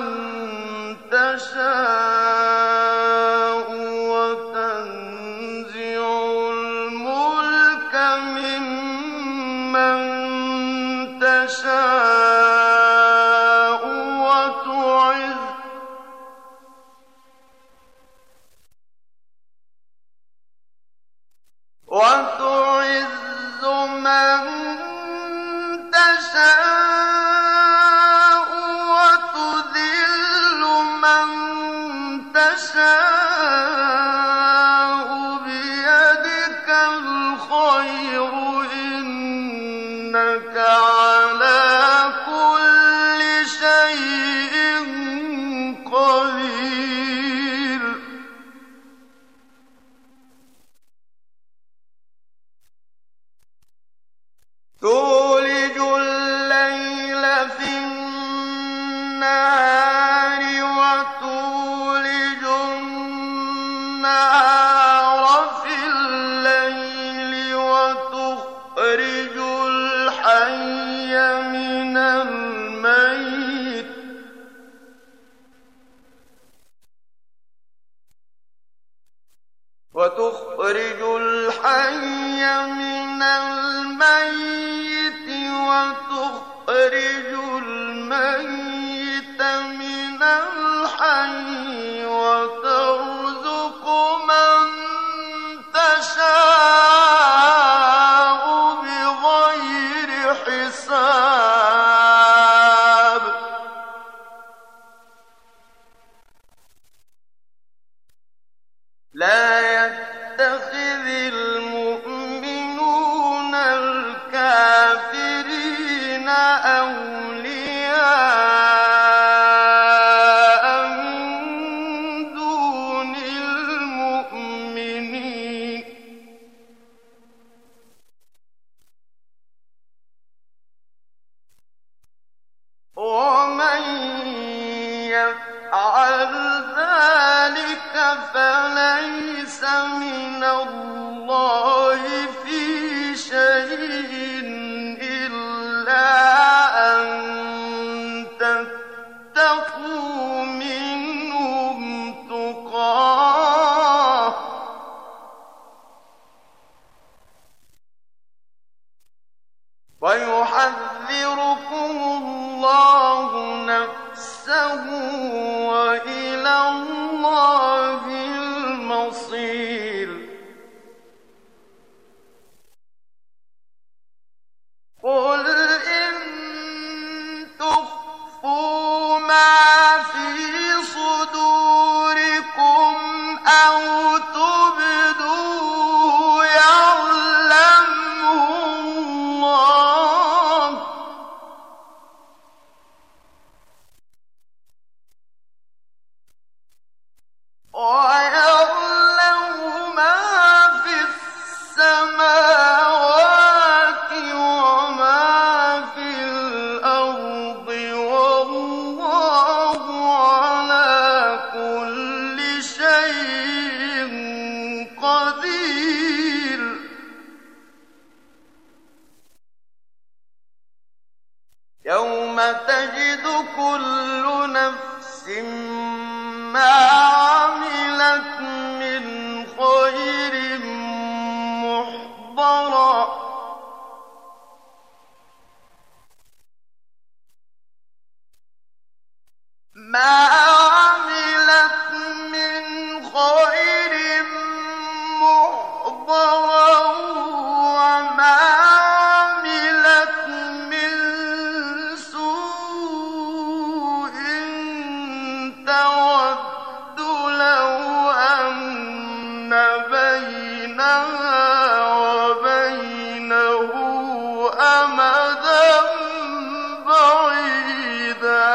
تشاء وتنزع الملك ممن تشاء وتعز تَشَاءُ بِيَدِكَ الْخَيْرُ ۖ إِنَّكَ عَلَىٰ كُلِّ شَيْءٍ قَدِيرٌ تُولِجُ اللَّيْلَ فِي النَّهَارِ وَتُولِجُ النَّهَارَ فِي اللَّيْلِ وَتُخْرِجُ الْحَيَّ مِنَ الْمَيِّتِ وَتُخْرِجُ الْحَيَّ مِنَ الْمَيِّتِ وَتُخْرِجُ الْمَيِّتَ مِنَ الْحَيِّ وَتَرْزُقُ مَن تَشَاءُ بِغَيْرِ حِسَابٍ لَا يَتَّخِذِ الْمُؤْمِنُونَ الْكَافِرِينَ أَوْلِيَاءَ مِن دُونِ الْمُؤْمِنِينَ ۖ وَمَن يَفْعَلْ ذَٰلِكَ فَلَيْسَ مِنَ اللَّهِ فِي شَيْءٍ إِلَّا أَن تَتَّقُوا مِنْهُمْ تُقَاةً ۗ وَيُحَذِّرُكُمُ اللَّهُ نَفْسَهُ ۗ وَإِلَى اللَّهِ الْمَصِيرُ قُلْ إِن تُخْفُوا مَا فِي صُدُورِكُمْ أَوْ تُبْدُوهُ يَعْلَمْهُ اللَّهُ ۗ وَيَعْلَمُ مَا فِي السَّمَاوَاتِ وَمَا فِي الْأَرْضِ ۗ وَاللَّهُ عَلَىٰ كُلِّ شَيْءٍ قَدِيرٌ يَوْمَ تَجِدُ كُلُّ نَفْسٍ مَّا عَمِلَتْ مِنْ خَيْرٍ مُّحْضَرًا ۗ مَّا عَمِلَتْ مِنْ خَيْرٍ مُّحْضَرًا ۗ وَمَا عَمِلَتْ مِن سُوءٍ تَوَدُّ لَوْ أَنَّ بَيْنَهَا وَبَيْنَهُ أَمَدًا بَعِيدًا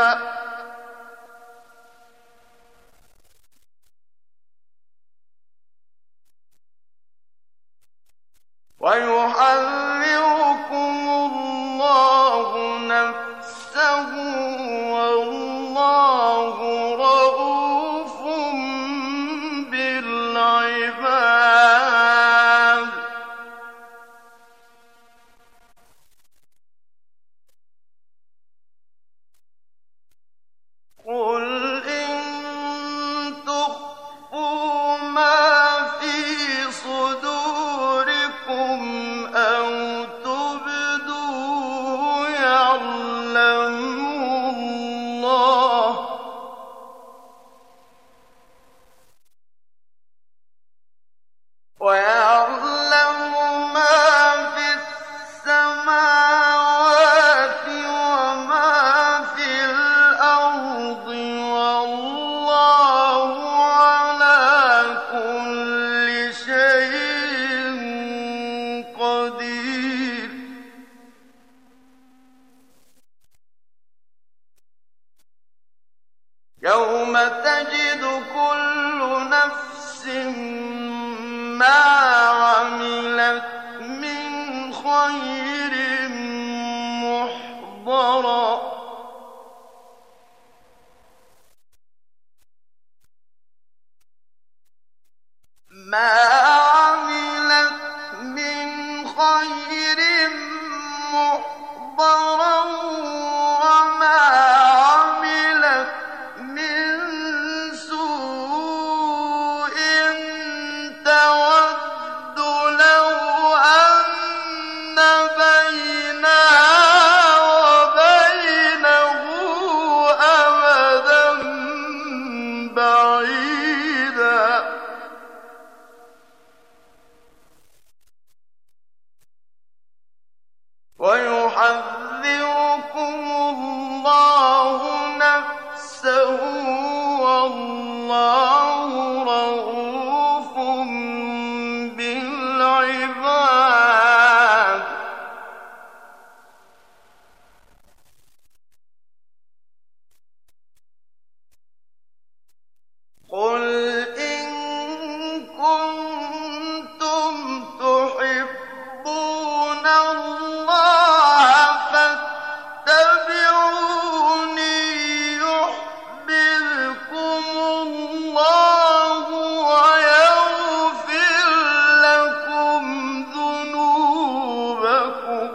وَيُحَذِّرُكُمُ اللَّهُ نَفْسَهُ ۗ وَاللَّهُ رَءُوفٌ بِالْعِبَادِ قُلْ إِن تُخْفُوا مَا فِي صُدُورِكُمْ تجد كل نفس ما عملت من خير محضرا ما عملت من خير محضرا وما عملت من سوء تود لو أن بينها وبينه أمدا بعيدا ويحذركم الله نفسه والله رءوف بالعباد قل إن كنتم تحبون الله فاتبعوني يحببكم الله ويغفر لكم ذنوبكم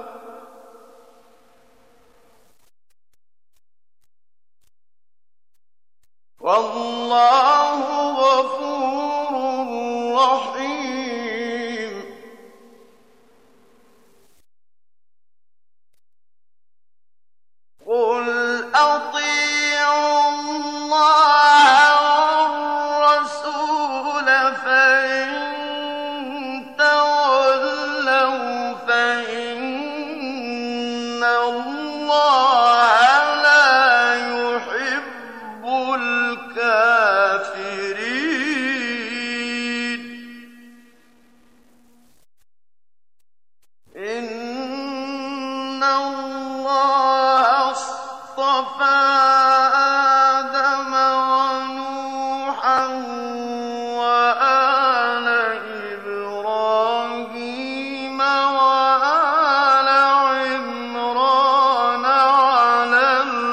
والله غفور رحيم قل أطيعوا الله والرسول فإن تولوا فإن الله لا يحب الكافرين إن الله اصطفى آدم ونوحا وآل إبراهيم وآل عمران على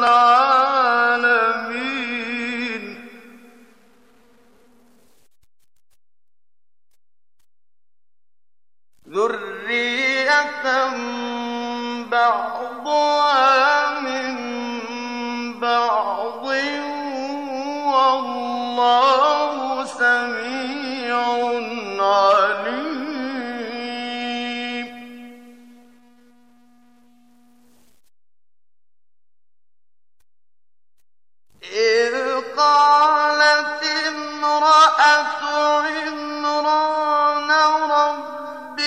العالمين ذرية بعضها من بعض والله سميع عليم إذ قالت امرأة عمران رب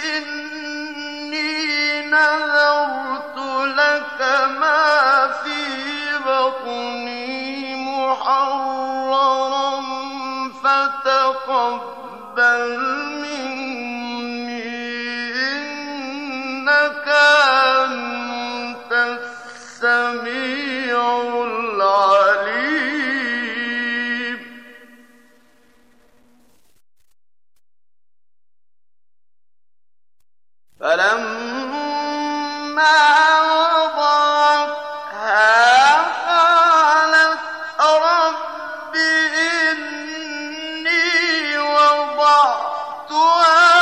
إني نذرت لك ما في بطني محررا فتقبل مني إنك أنت السميع العليم فلما وضعتها قالت رب إني وضعتها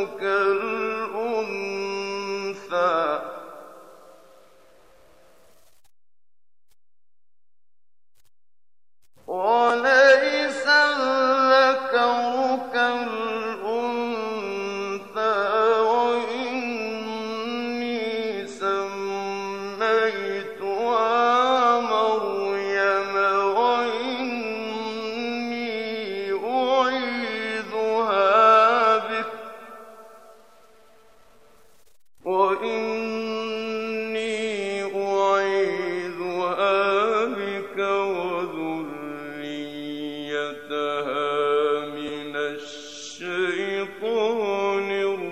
كالأنثى وليس الذكر كالأنثى وإني سميتها مريم وإني أعيذها بك وإني أعيذها بك وذريتها من الشيطان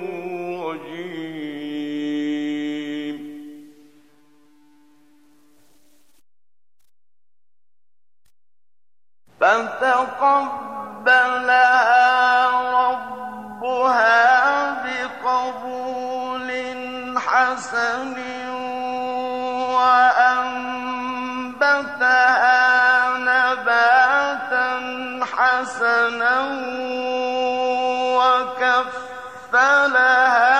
الرجيم فتقبلها ربها بقبول حسن وأنبتها نباتا حسنا وكفلها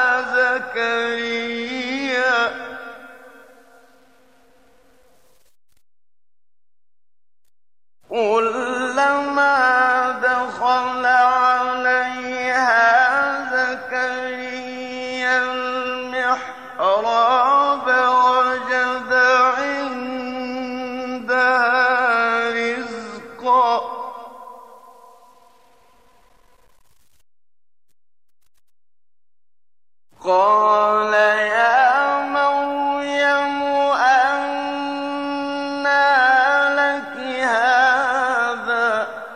زكريا كلما دخل عليها زكريا المحراب وجد عندها رزقا قال يا مريم أنى لك هذا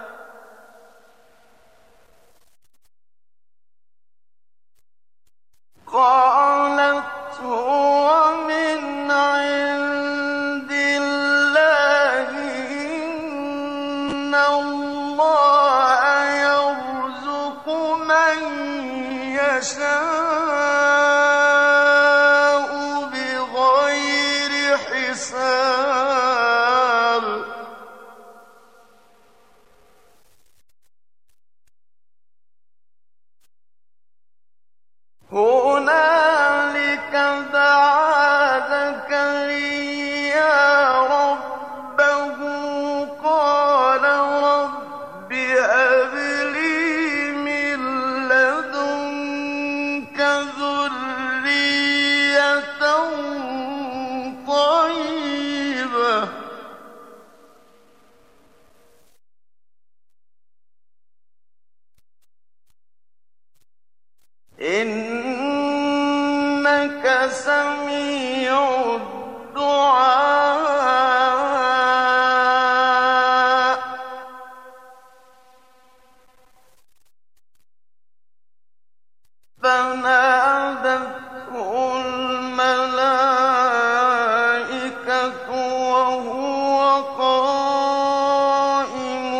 قالت هو من عند الله إن الله يرزق من يشاء بغير حساب هنالك دعا زكريا ربه قال رب هب لي من لدنك ذرية طيبة إنك سميع الدعاء فنادته الملائكة وهو قائم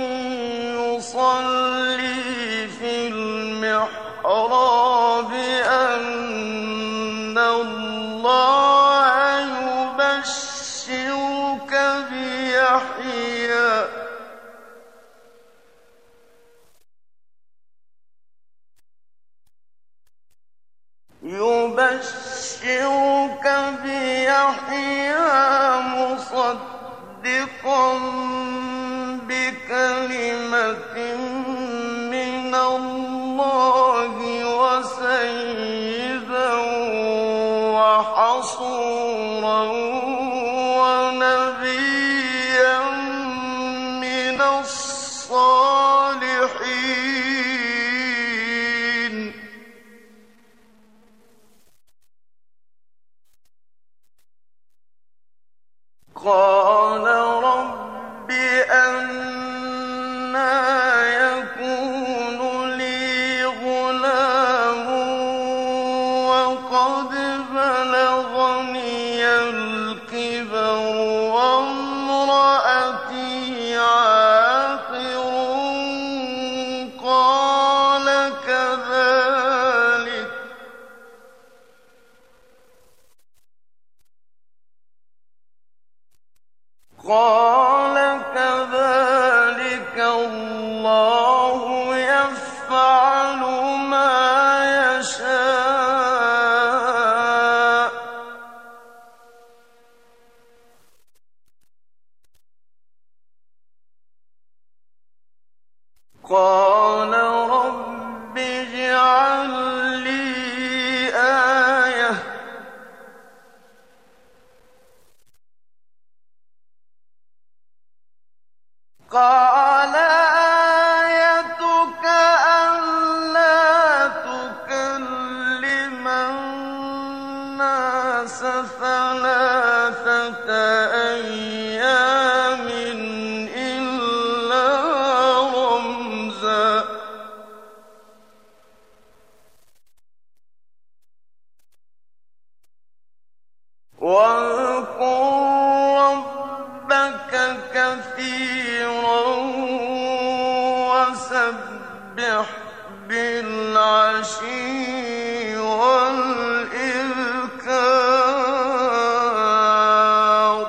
يصلي في المحراب أن الله يبشرك بيحيى يبشرك بيحيى مصدقا بكلمة من الله وسيدا وحصورا ونبيا من الصالحين قال رب أنى يكون لي غلام وقد بلغني الكبر وامرأتي عاقر قال كذلك قال كذلك الله يفعل ما ثلاثة أيام إلا رمزا واذكر ربك كثيرا وسبح بالعشي والإذكار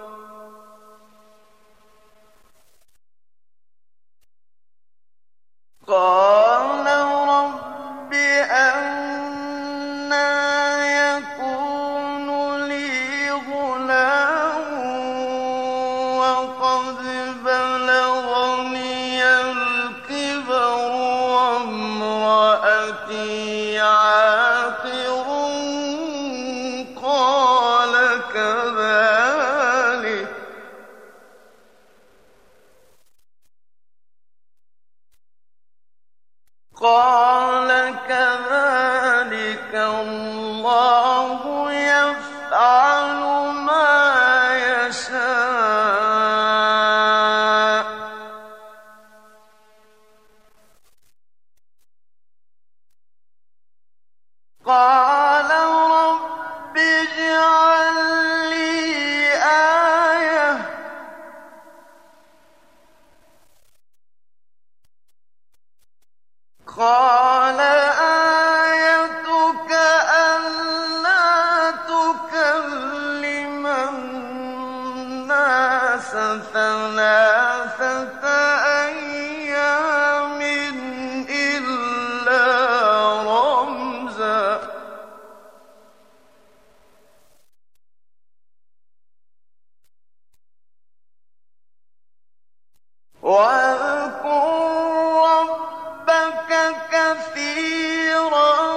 قال رب أنى يكون لي غلام وقد بلغني الكبر وامرأتي عاقر قال كذلك قال كذلك الله يفعل ما يشاء قال رب اجعل لي آية قال آيتك ألا تكلم الناس ثلاثة أيام إلا رمزا واذكر ربك كثيرا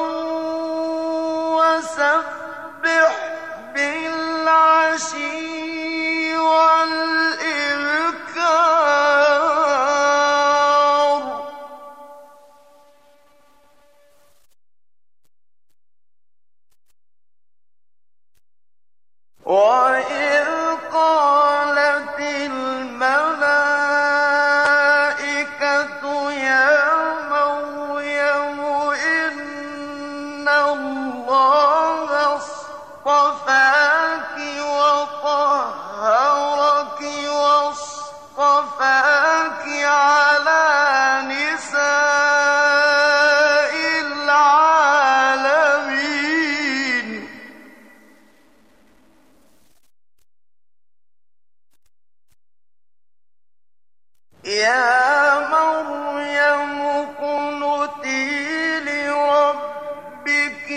وسبح بالعشي والإذكار وإذ قالت الملائكة يا مريم إن الله اصطفاك وطهرك واصطفاك على نساء العالمين يا مريم اقنتي لربك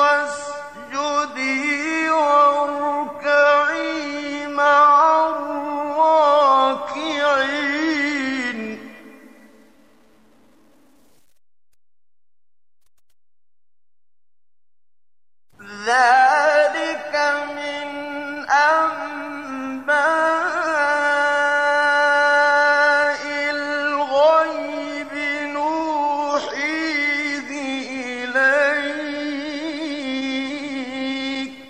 واسجدي واركعي مع الراكعين ذلك من أنباء الغيب نوحيه إليك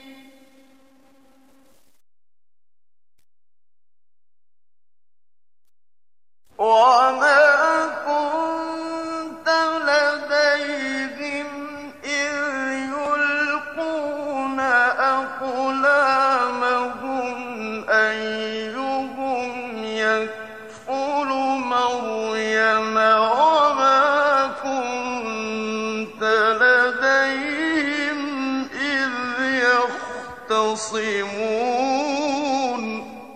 وما كنت لديهم إذ يلقون أقلامهم أيهم يكفل مريم وما كنت لديهم إذ يختصمون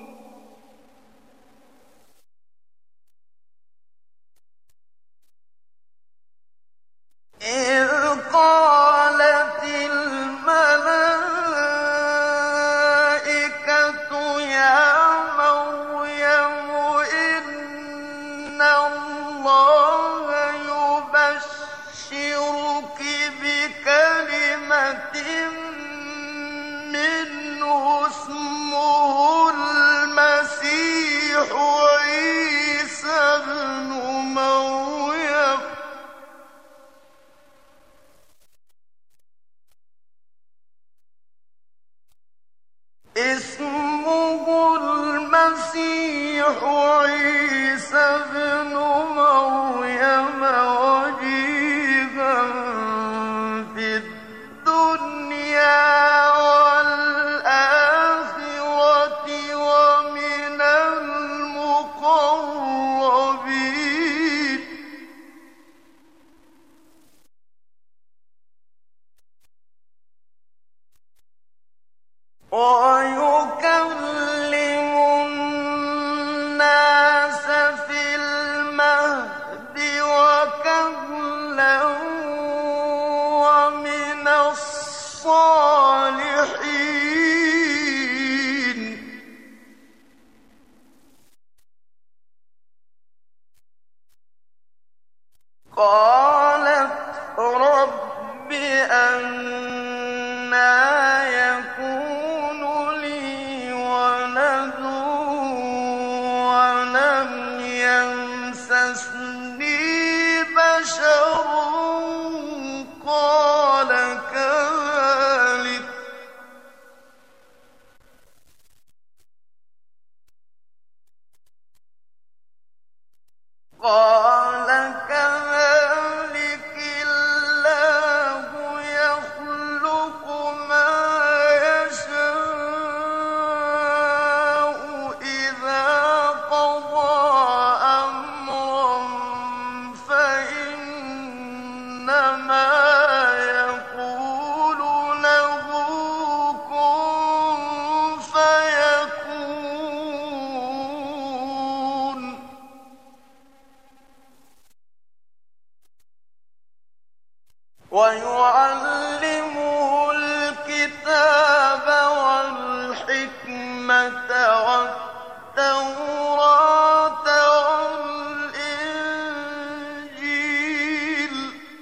إذ قالت الملائكة يا مريم إن الله يبشرك بكلمة منه اسمه المسيح عيسى ابن مريم اسمه المسيح عيسى ابن مريم وجيها في الدنيا والآخرة ومن المقربين ويكلم الناس في المهد وكهلا ومن الصالحين قالت رب أنى يكون لي ولد ولم يمسسني بشر قال كذلك قال كذلك الله يخلق ما يشاء إذا قضى أمرا فإنما يقول له كن فيكون ويعلمه الكتاب والحكمة والتوراة والإنجيل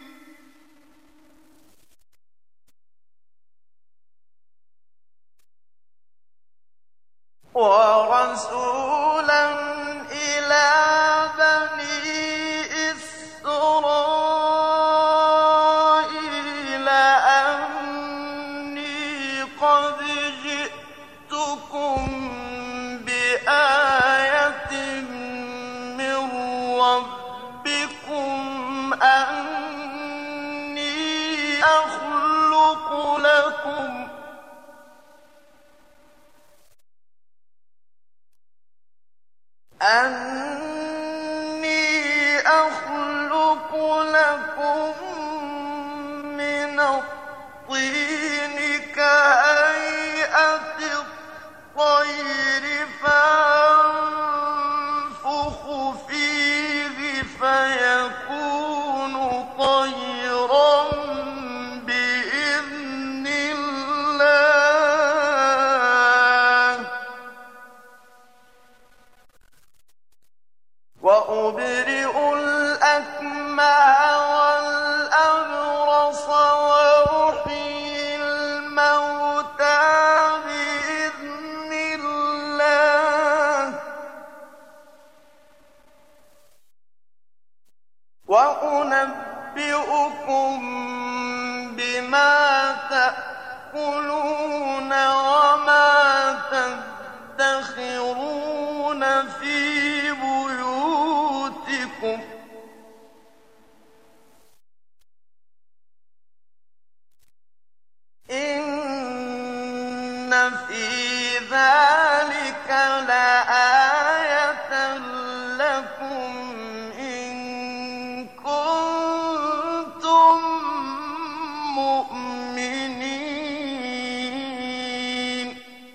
ورسولا إلى بني إسرائيل أني قد جئتكم بآية من ربكم أني أخلق لكم أني أخلق لكم من الطين كهيئة الطير فأنفخ فيه فيكون طيرا بإذن الله وأبرئ الأكمه والأبرص وأحيي الموتى بإذن الله وأنبئكم بما تأكلون وما تدخرون في بيوتكم إن في ذلك لآية لكم إن كنتم مؤمنين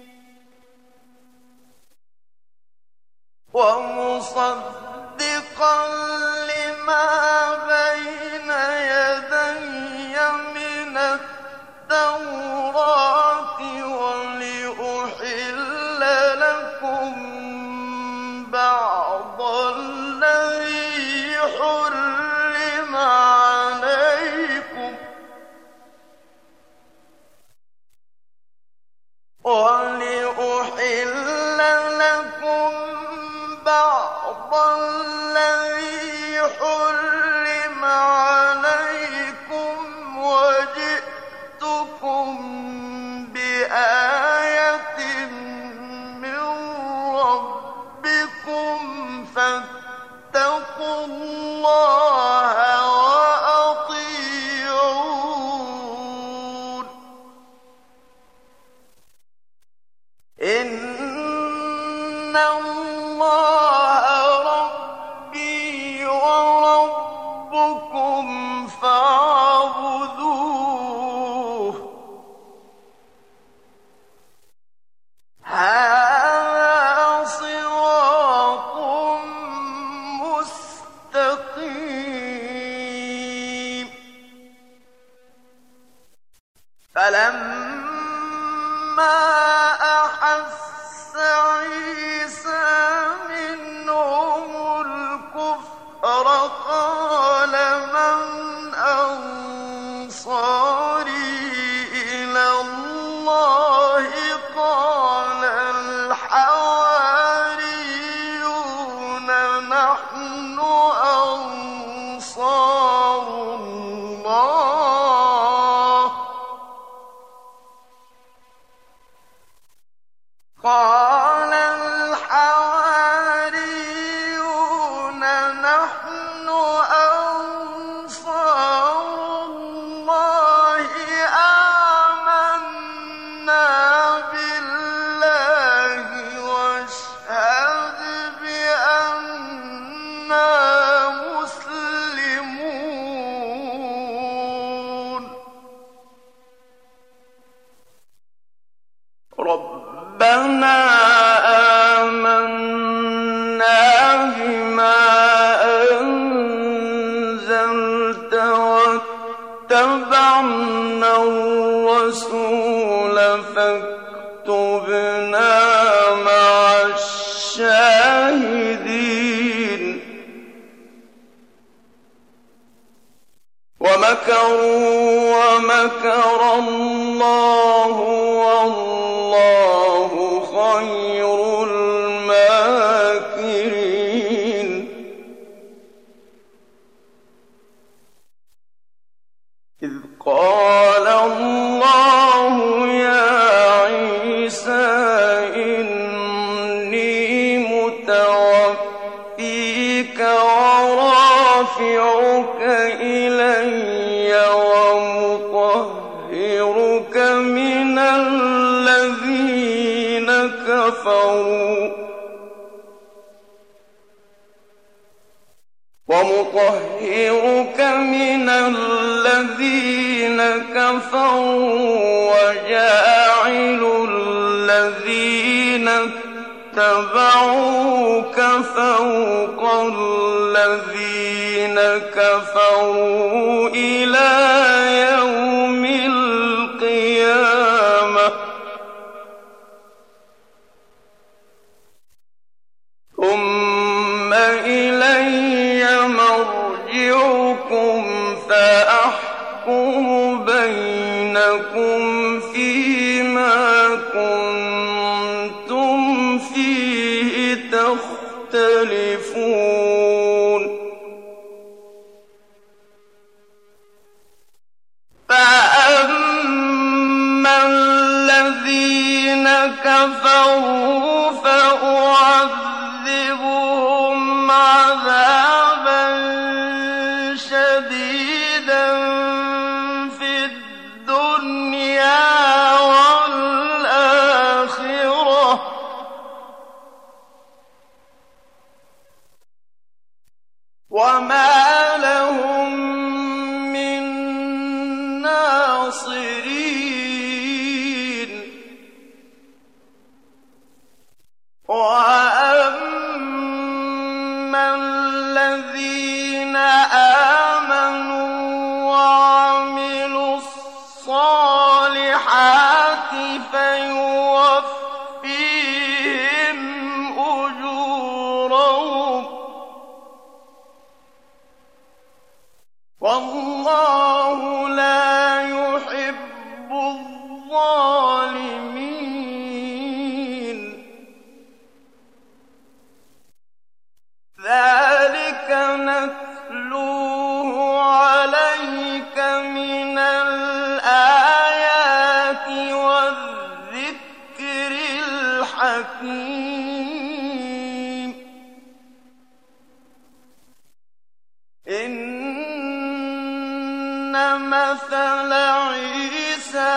ومصدقا لما بين يدي من التوراة ولأحل لكم بعض الذي حرم عليكم ولأحل لكم بعض الذي حرم عليكم وجئتكم بآية فلما أحس عيسى منهم الكفر قال من أنصاري إلى الله قال الحواريون نحن أنصار الله قال الحواريون نحن أنصار الله آمنا بالله واشهد بأننا مسلمون ربنا آمنا بما أنزلت واتبعنا الرسول فاكتبنا مع الشاهدين ومكروا ومكر الله والله خير الماكرين إذ قال الله يا عيسى إني متوفيك ورافعك إلي ومطهرك من الذين كفروا ومطهرك من الذين كفروا وجاعل الذين اتبعوك فوق الذين كفروا إلى يوم القيامة ثم إلي مرجعكم فأحكم بينكم فيما كنتم فيه تختلفون فأما الذين كفروا فأعذبهم عذابا شديدا في الدنيا والآخرة وما لهم من ناصرين وأما الذين آمنوا وعملوا الصالحات فيوفيهم أجورهم والله لا يحب الظالمين ذلك نتلوه عليك من الآيات والذكر الحكيم إن مثل عيسى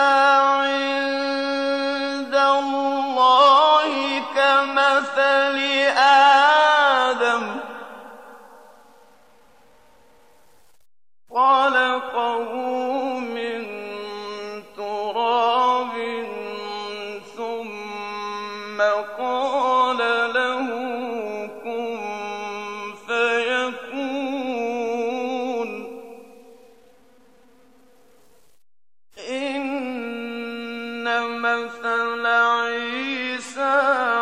عند الله كمثل آدم خلقه من تراب ثم قال له كن فيكون إن مَثَلَ عِيسَىٰ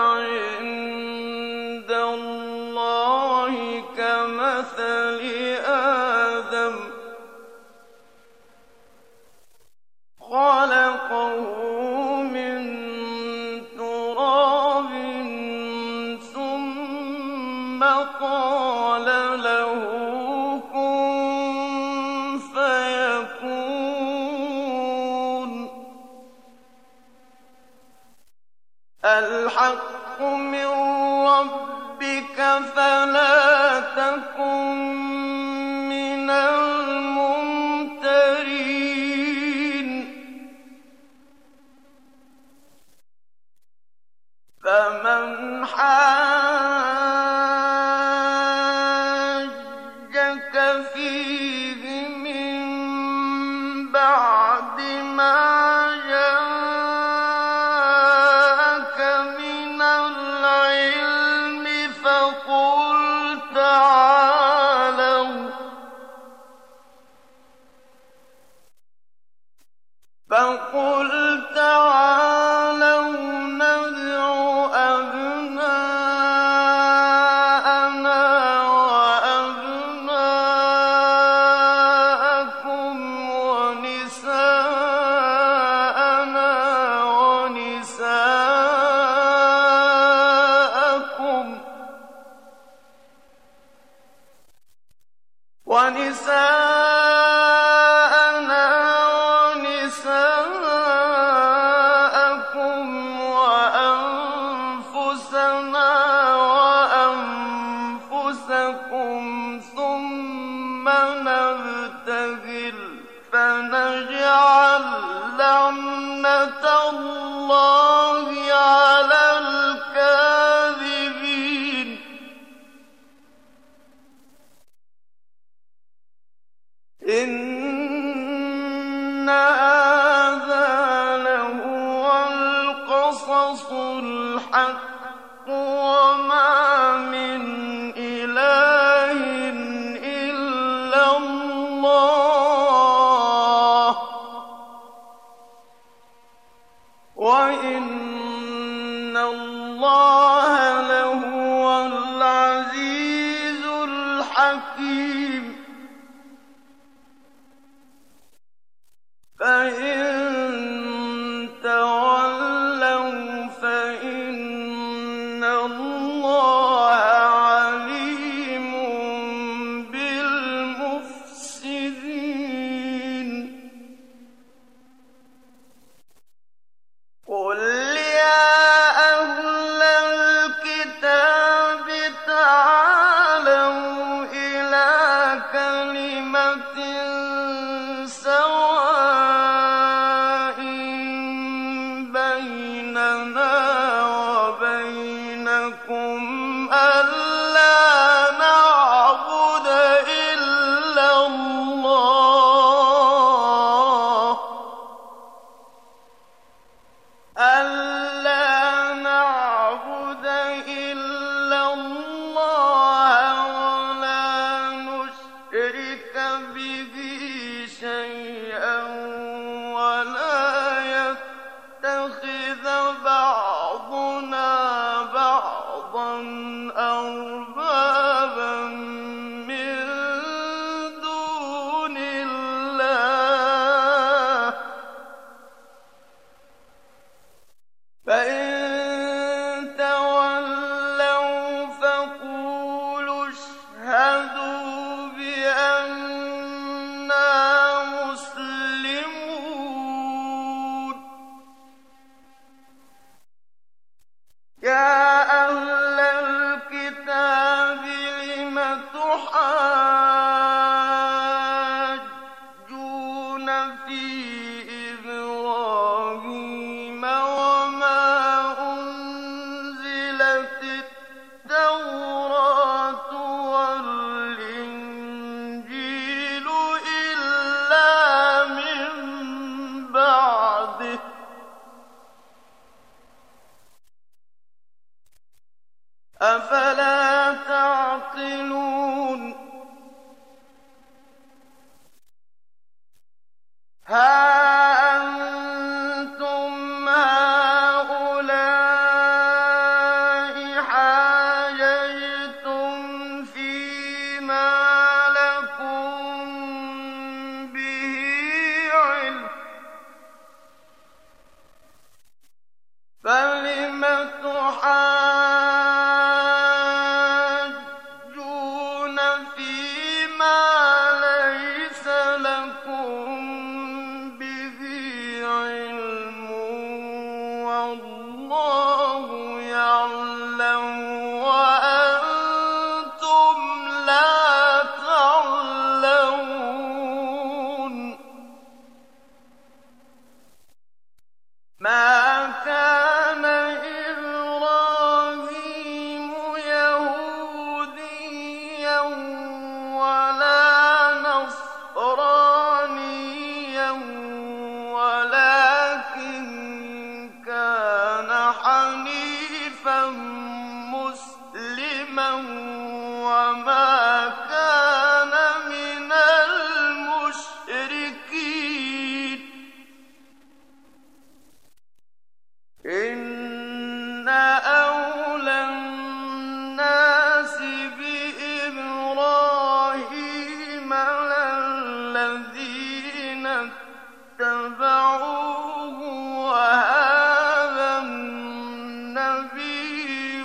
عِندَ اللَّهِ كَمَثَلِ آدَمَ خَلَقَهُ مِن تُرَابٍ ثُمَّ قَالَ لَهُ كُن فَيَكُونُ. الْحَقُّ مِن رَّبِّكَ فَلَا تَكُن مِّنَ الْمُمْتَرِينَ. فَمَنْ حَاجَّكَ فِيهِ مِن بَعْدِ مَا جَاءَكَ مِنَ الْعِلْمِ فَقُلْ تَعَالَوْا فَقُلْ تَعَالَوْا نَدْعُ أَبْنَاءَنَا وَأَبْنَاءَكُمْ وَنِسَاءَنَا وَنِسَاءَكُمْ وَنِسَاءَنَا وَنِسَاءَكُمْ وَأَنفُسَنَا وَأَنفُسَكُمْ ثُمَّ نَبْتَهِلْ فَنَجْعَلْ لَعْنَتَ اللَّهِ عَلَى الْكَاذِبِينَ. إِنَّ هَٰذَا لَهُوَ الْقَصَصُ الْحَقُّ وَمَا مِنْ إِلَٰهٍ إِلَّا اللَّهُ وَإِنَّ اللَّهَ لَهُوَ الْعَزِيزُ الْحَكِيمُ. فَإِن تَوَلَّوْا فَإِنَّ اللَّهَ عَلِيمٌ بِالْمُفْسِدِينَ. قُلْ يَا أَهْلَ الْكِتَابِ تَعَالَوْا إِلَىٰ كَلِمَةٍ سَوَاءٍ بَيْنَنَا وَبَيْنَكُمْ أَلَّا نَعْبُدَ إِلَّا اللَّهَ أَلَّا نَعْبُدَ إِلَّا اللَّهَ وَلَا نُشْرِكَ بِهِ شَيْئًا وَلَا يَتَّخِذَ بَعْضُنَا بَعْضًا أَرْبَابًا مِّن دُونِ اللَّهِ. فَإِن تَوَلَّوْا فَقُولُوا اشْهَدُوا بِأَنَّا مُسْلِمُونَ. يَا أَهْلَ الْكِتَابِ لِمَ تُحَاجُّونَ فِي إِبْرَاهِيمَ وَمَا أُنزِلَتِ التَّوْرَاةُ وَالْإِنجِيلُ إِلَّا مِن بَعْدِهِ ۚ أَفَلَا تَعْقِلُونَ. هَا أَنتُمْ ما كان إبراهيم يهوديا ولا نصرانيا ولكن كان حنيفا مسلما وما كان من المشركين إن أولى الناس بإبراهيم للذين اتبعوه وهذا النبي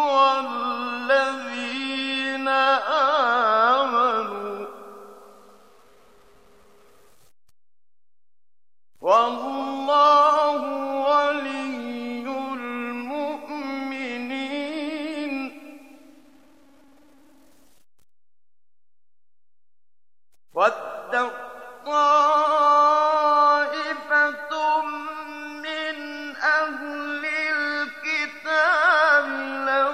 والذين آمنوا والله ولي المؤمنين ود طائفة من أهل الكتاب لو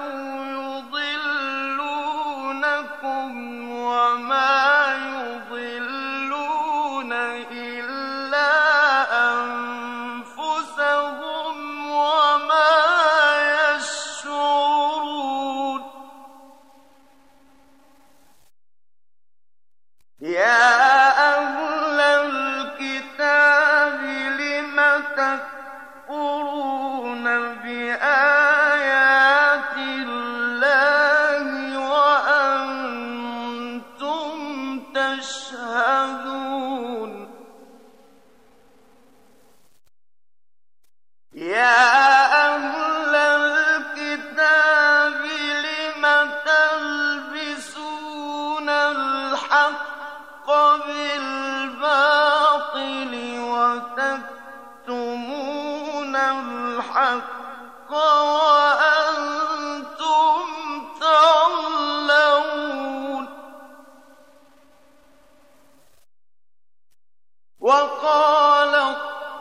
يضلونكم وما يضلون إلا أنفسهم وما يشعرون يا أهل الكتاب لم تكفرون بآيات الله وأنتم تشهدون يا أهل الكتاب لم تلبسون الحق بالباطل وتكتمون الحق وأنتم تعلمون وقالت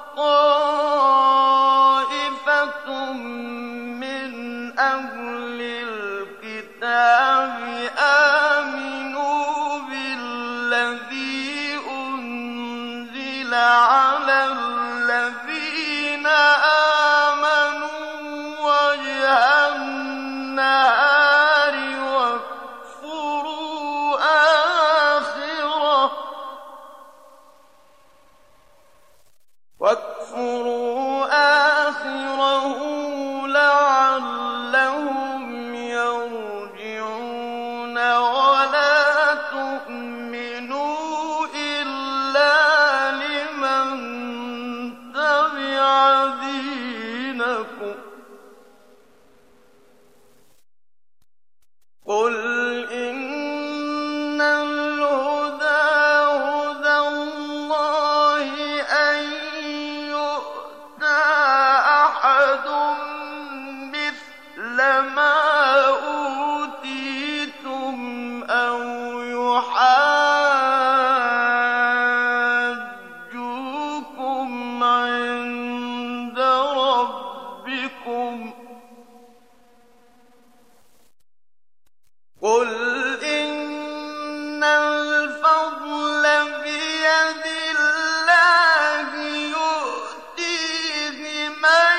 طائفة من أهل الكتاب آمنوا بالذي أنزل على الذين آمنوا وجه النهار واكفروا آخره واكفروا آخره لعلهم يرجعون ولا تؤمنوا إلا لمن تبع دينكم قل إن الهدى هدى الله أن يؤتى أحد مثل ما أوتيتم أو يحاجوكم عند ربكم قل إن الفضل بيد الله يؤتيه من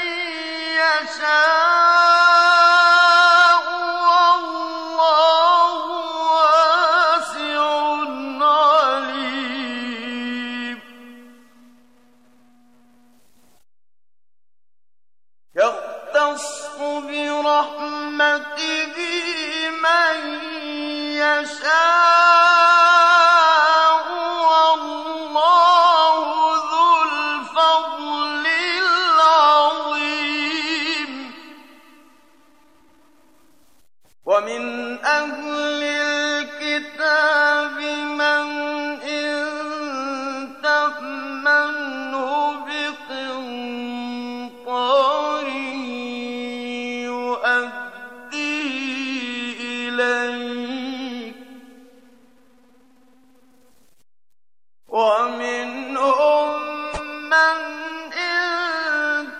يشاء والله واسع عليم يختص برحمته من يشاء والله ذو الفضل العظيم ومن أهل الكتاب من إن تأمنه بقنطار يؤديه إليك ومنهم من إن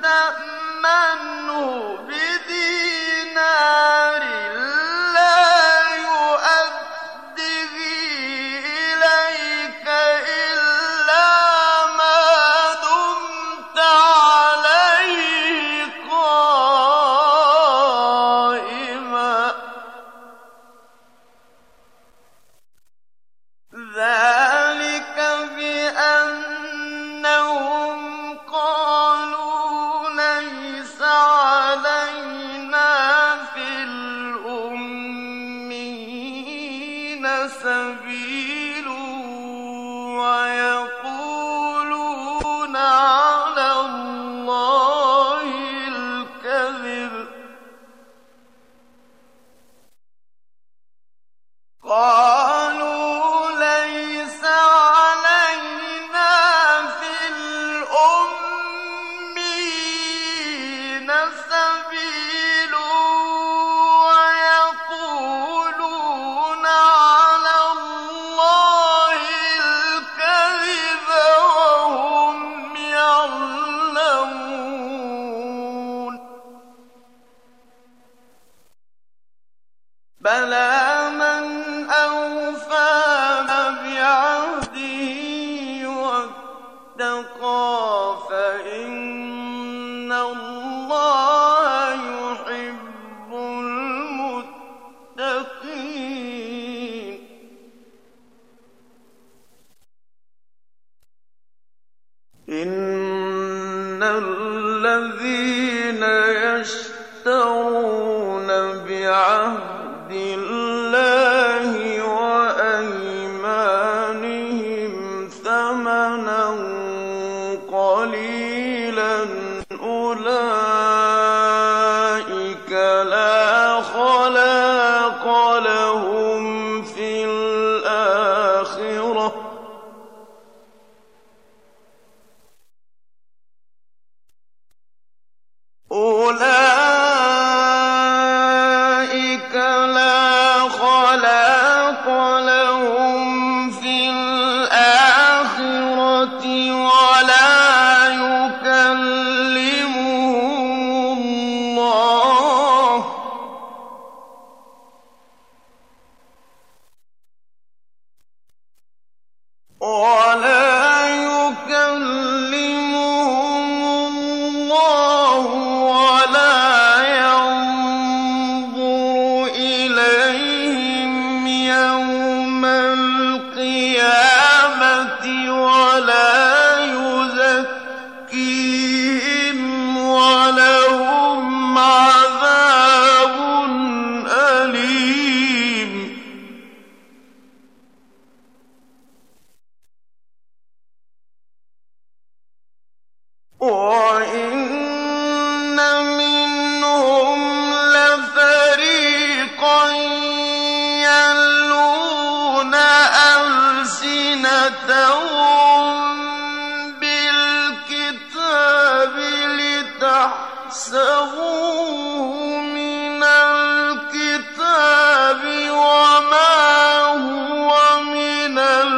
على الله الكذب قالوا ليس علينا في الأميين سبيل ويقولون على الله الكذب وهم يعلمون بلى من أوفى بعهده واتقى فإن الله يحب المتقين إن الذين يشترون بعهد الله وأيمانهم ثمنا قليلا أولئك لا خلاق لهم في الآخرة أولئك لا خلاق لهم في الآخرة ولا يكلمهم الله ولا يكلمهم الله ولا ينظر إليهم يوم القيامة ولا يزكيهم ولهم عذاب أليم وإن منهم لفريقا يلوون ألسنتهم بالكتاب لتحسبوه من الكتاب وما هو من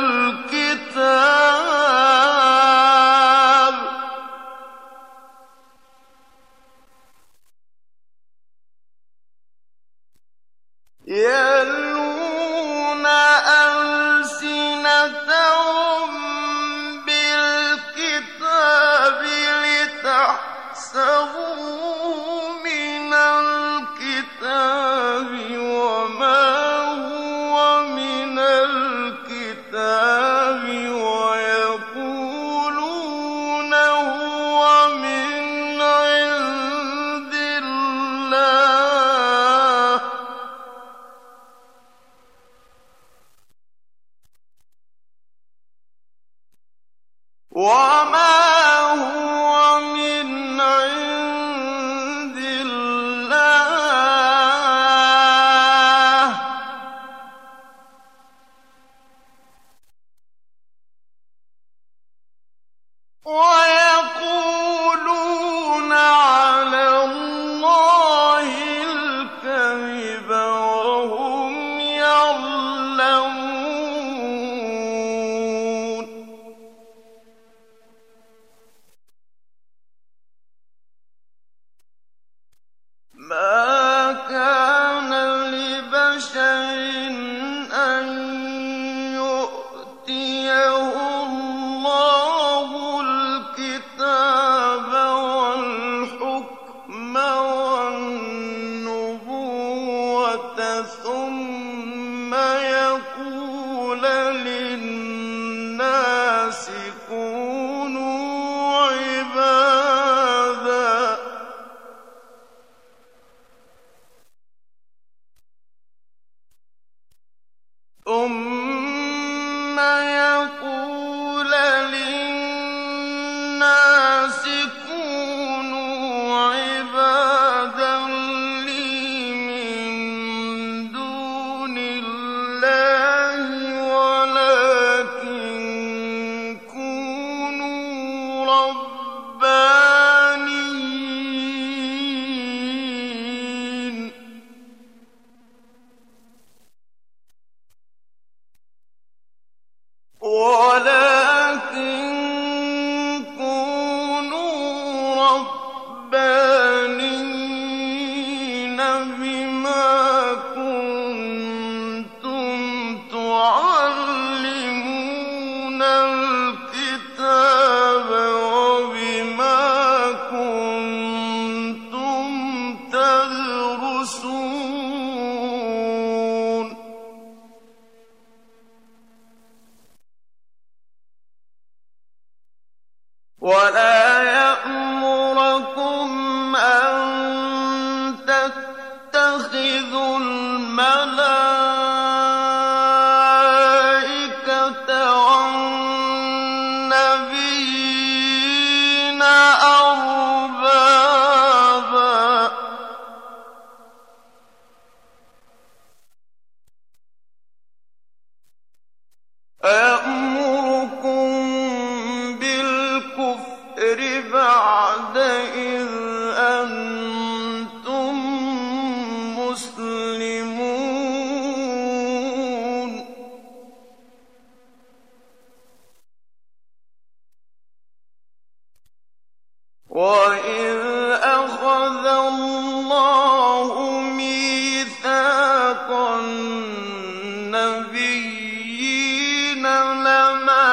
الكتاب يلوون ألسنتهم بالكتاب لتحسبوه من الكتاب وما هو من الكتاب ويقولون هو من عند الله وما هو من عند كُونُوا عِبَادًا لِّي مِن دُونِ اللَّهِ وَلَٰكِن كُونُوا رَبَّانِيِّينَ وَلَٰكِن كُونُوا رَبَّانِيِّينَ بِمَا كُنتُمْ تُعَلِّمُونَ الْكِتَابَ وَبِمَا كُنتُمْ تَدْرُسُونَ وَلَا يَأْمُرَكُمْ أَن تَتَّخِذُوا الْمَلَائِكَةَ وَالنَّبِيِّينَ أَرْبَابًا ۗ أَيَأْمُرُكُم بِالْكُفْرِ بَعْدَ إِذْ أَنتُم مُّسْلِمُونَ وَإِذْ أَخَذَ اللَّهُ مِيثَاقَ النَّبِيِّينَ لَمَا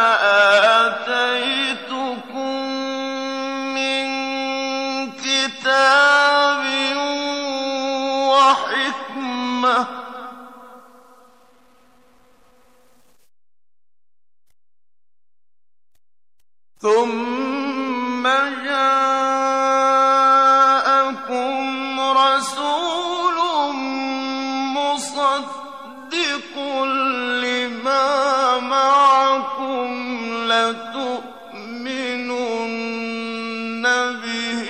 آتَيْتُكُم مِّن كِتَابٍ وَحِكْمَةٍ ثُمَّ جَاءَكُمْ رَسُولٌ مُّصَدِّقٌ لِّمَا مَعَكُمْ لَتُؤْمِنُنَّ بِهِ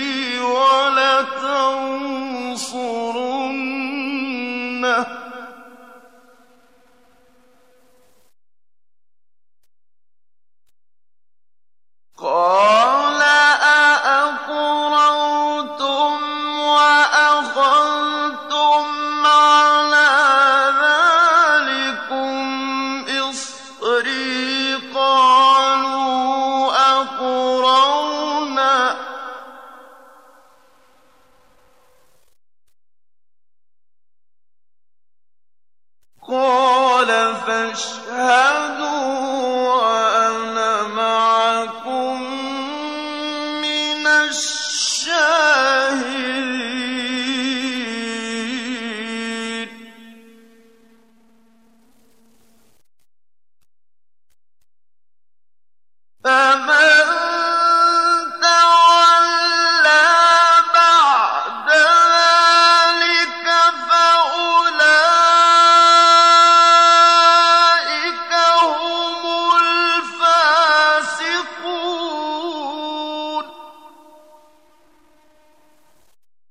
وَلَتَنصُرُنَّهُ ۚ قَالَ أَأَقْرَرْتُمْ وَأَخَذْتُمْ عَلَىٰ ذَٰلِكُمْ إِصْرِي قَالُوا أَقْرَرْنَا ۚ قَالَ فَاشْهَدُوا وَأَنَا مَعَكُم مِّنَ الشَّاهِدِينَ فَمَن تَوَلَّىٰ بَعْدَ ذَٰلِكَ فَأُولَٰئِكَ هُمُ الْفَاسِقُونَ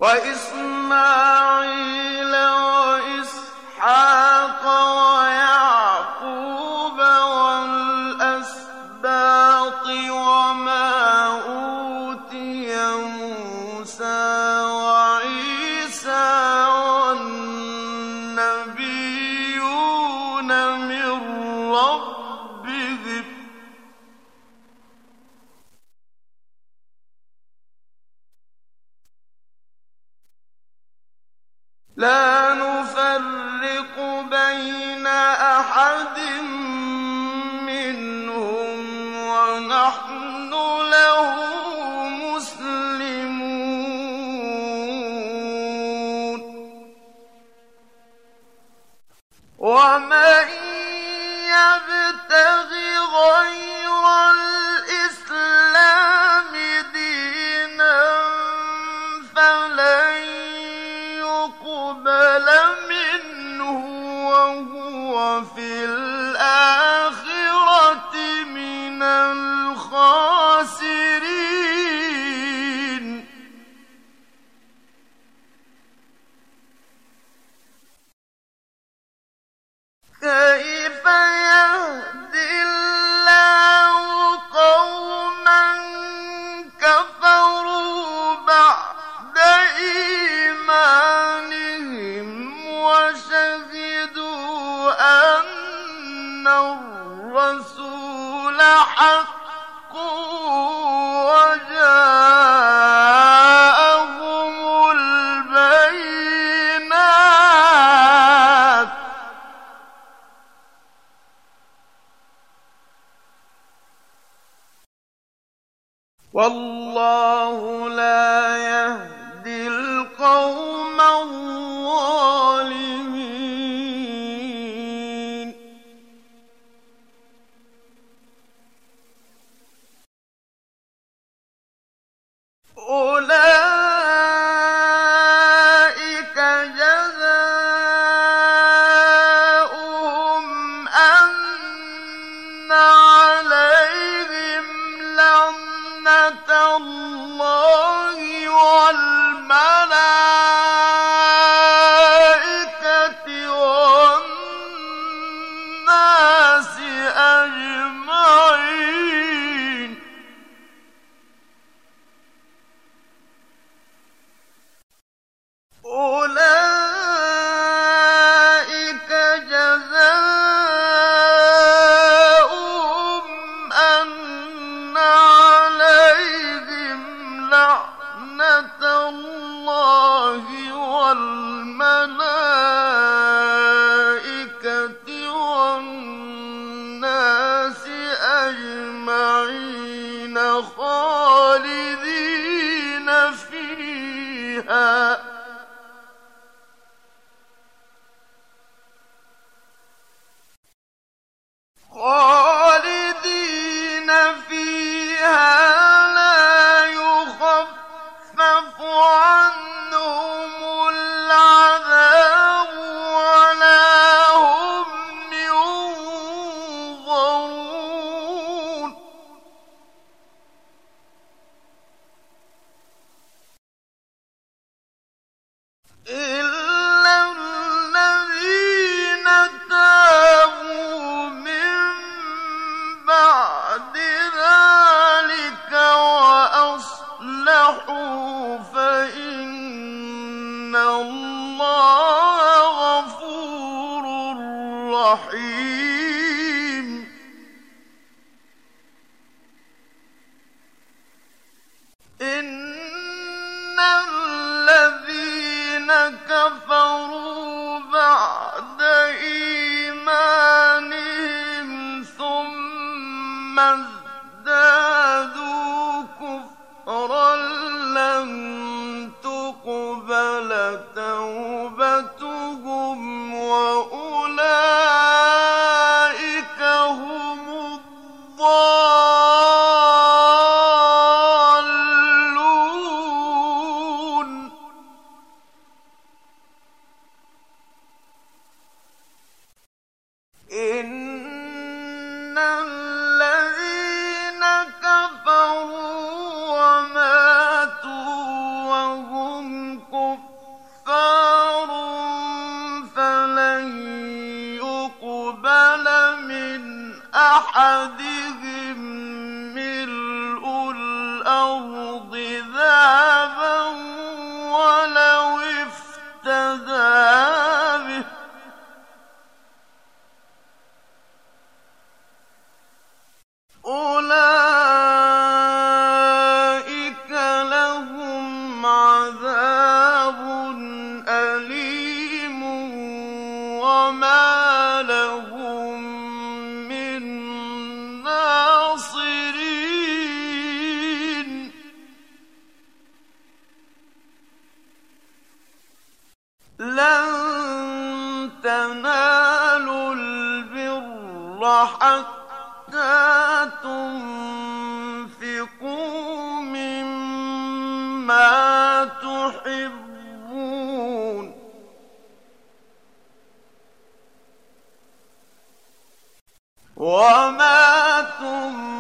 وإسماعيل وإسحاق ويعقوب والأسباط وما أوتي موسى وعيسى والنبيون من ربهم لا نفرق بين أحد منهم ونحن له مسلمون ومن يبتغ غير الإسلام دينا فلن يقبل منه وهو في الآخرة من الخاسرين كيف يهدي الله قوما كفروا بعد إيمانهم وشهدوا أن الرسول حق وجاءهم البينات والله لا يهدي القوم الظالمين أولئك جزاؤهم أن عليهم لعنة الله والملائكة والناس أجمعين أولئك جزاؤهم أن عليهم لعنة الله والملائكة والناس أجمعين خالدين فيها خالدين فيها لا يخفف عنهم العذاب ولا هم ينظرون إلا الذين تابوا من بعد ذلك وأصلحوا فإن الله غفور رحيم إن الذين كفروا بعد إيمانهم ثم ازدادوا كفرا لن تقبل توبتهم وأولئك هم الضالون إن الذين كفروا وماتوا وهم كفار فلن يقبل من أحدهم ملء الأرض ذهبا ولو افتدى به أولئك لهم عذاب أليم وما لهم من ناصرين لن تنالوا البر حتى تنفقوا مما تحبون وما تنفقوا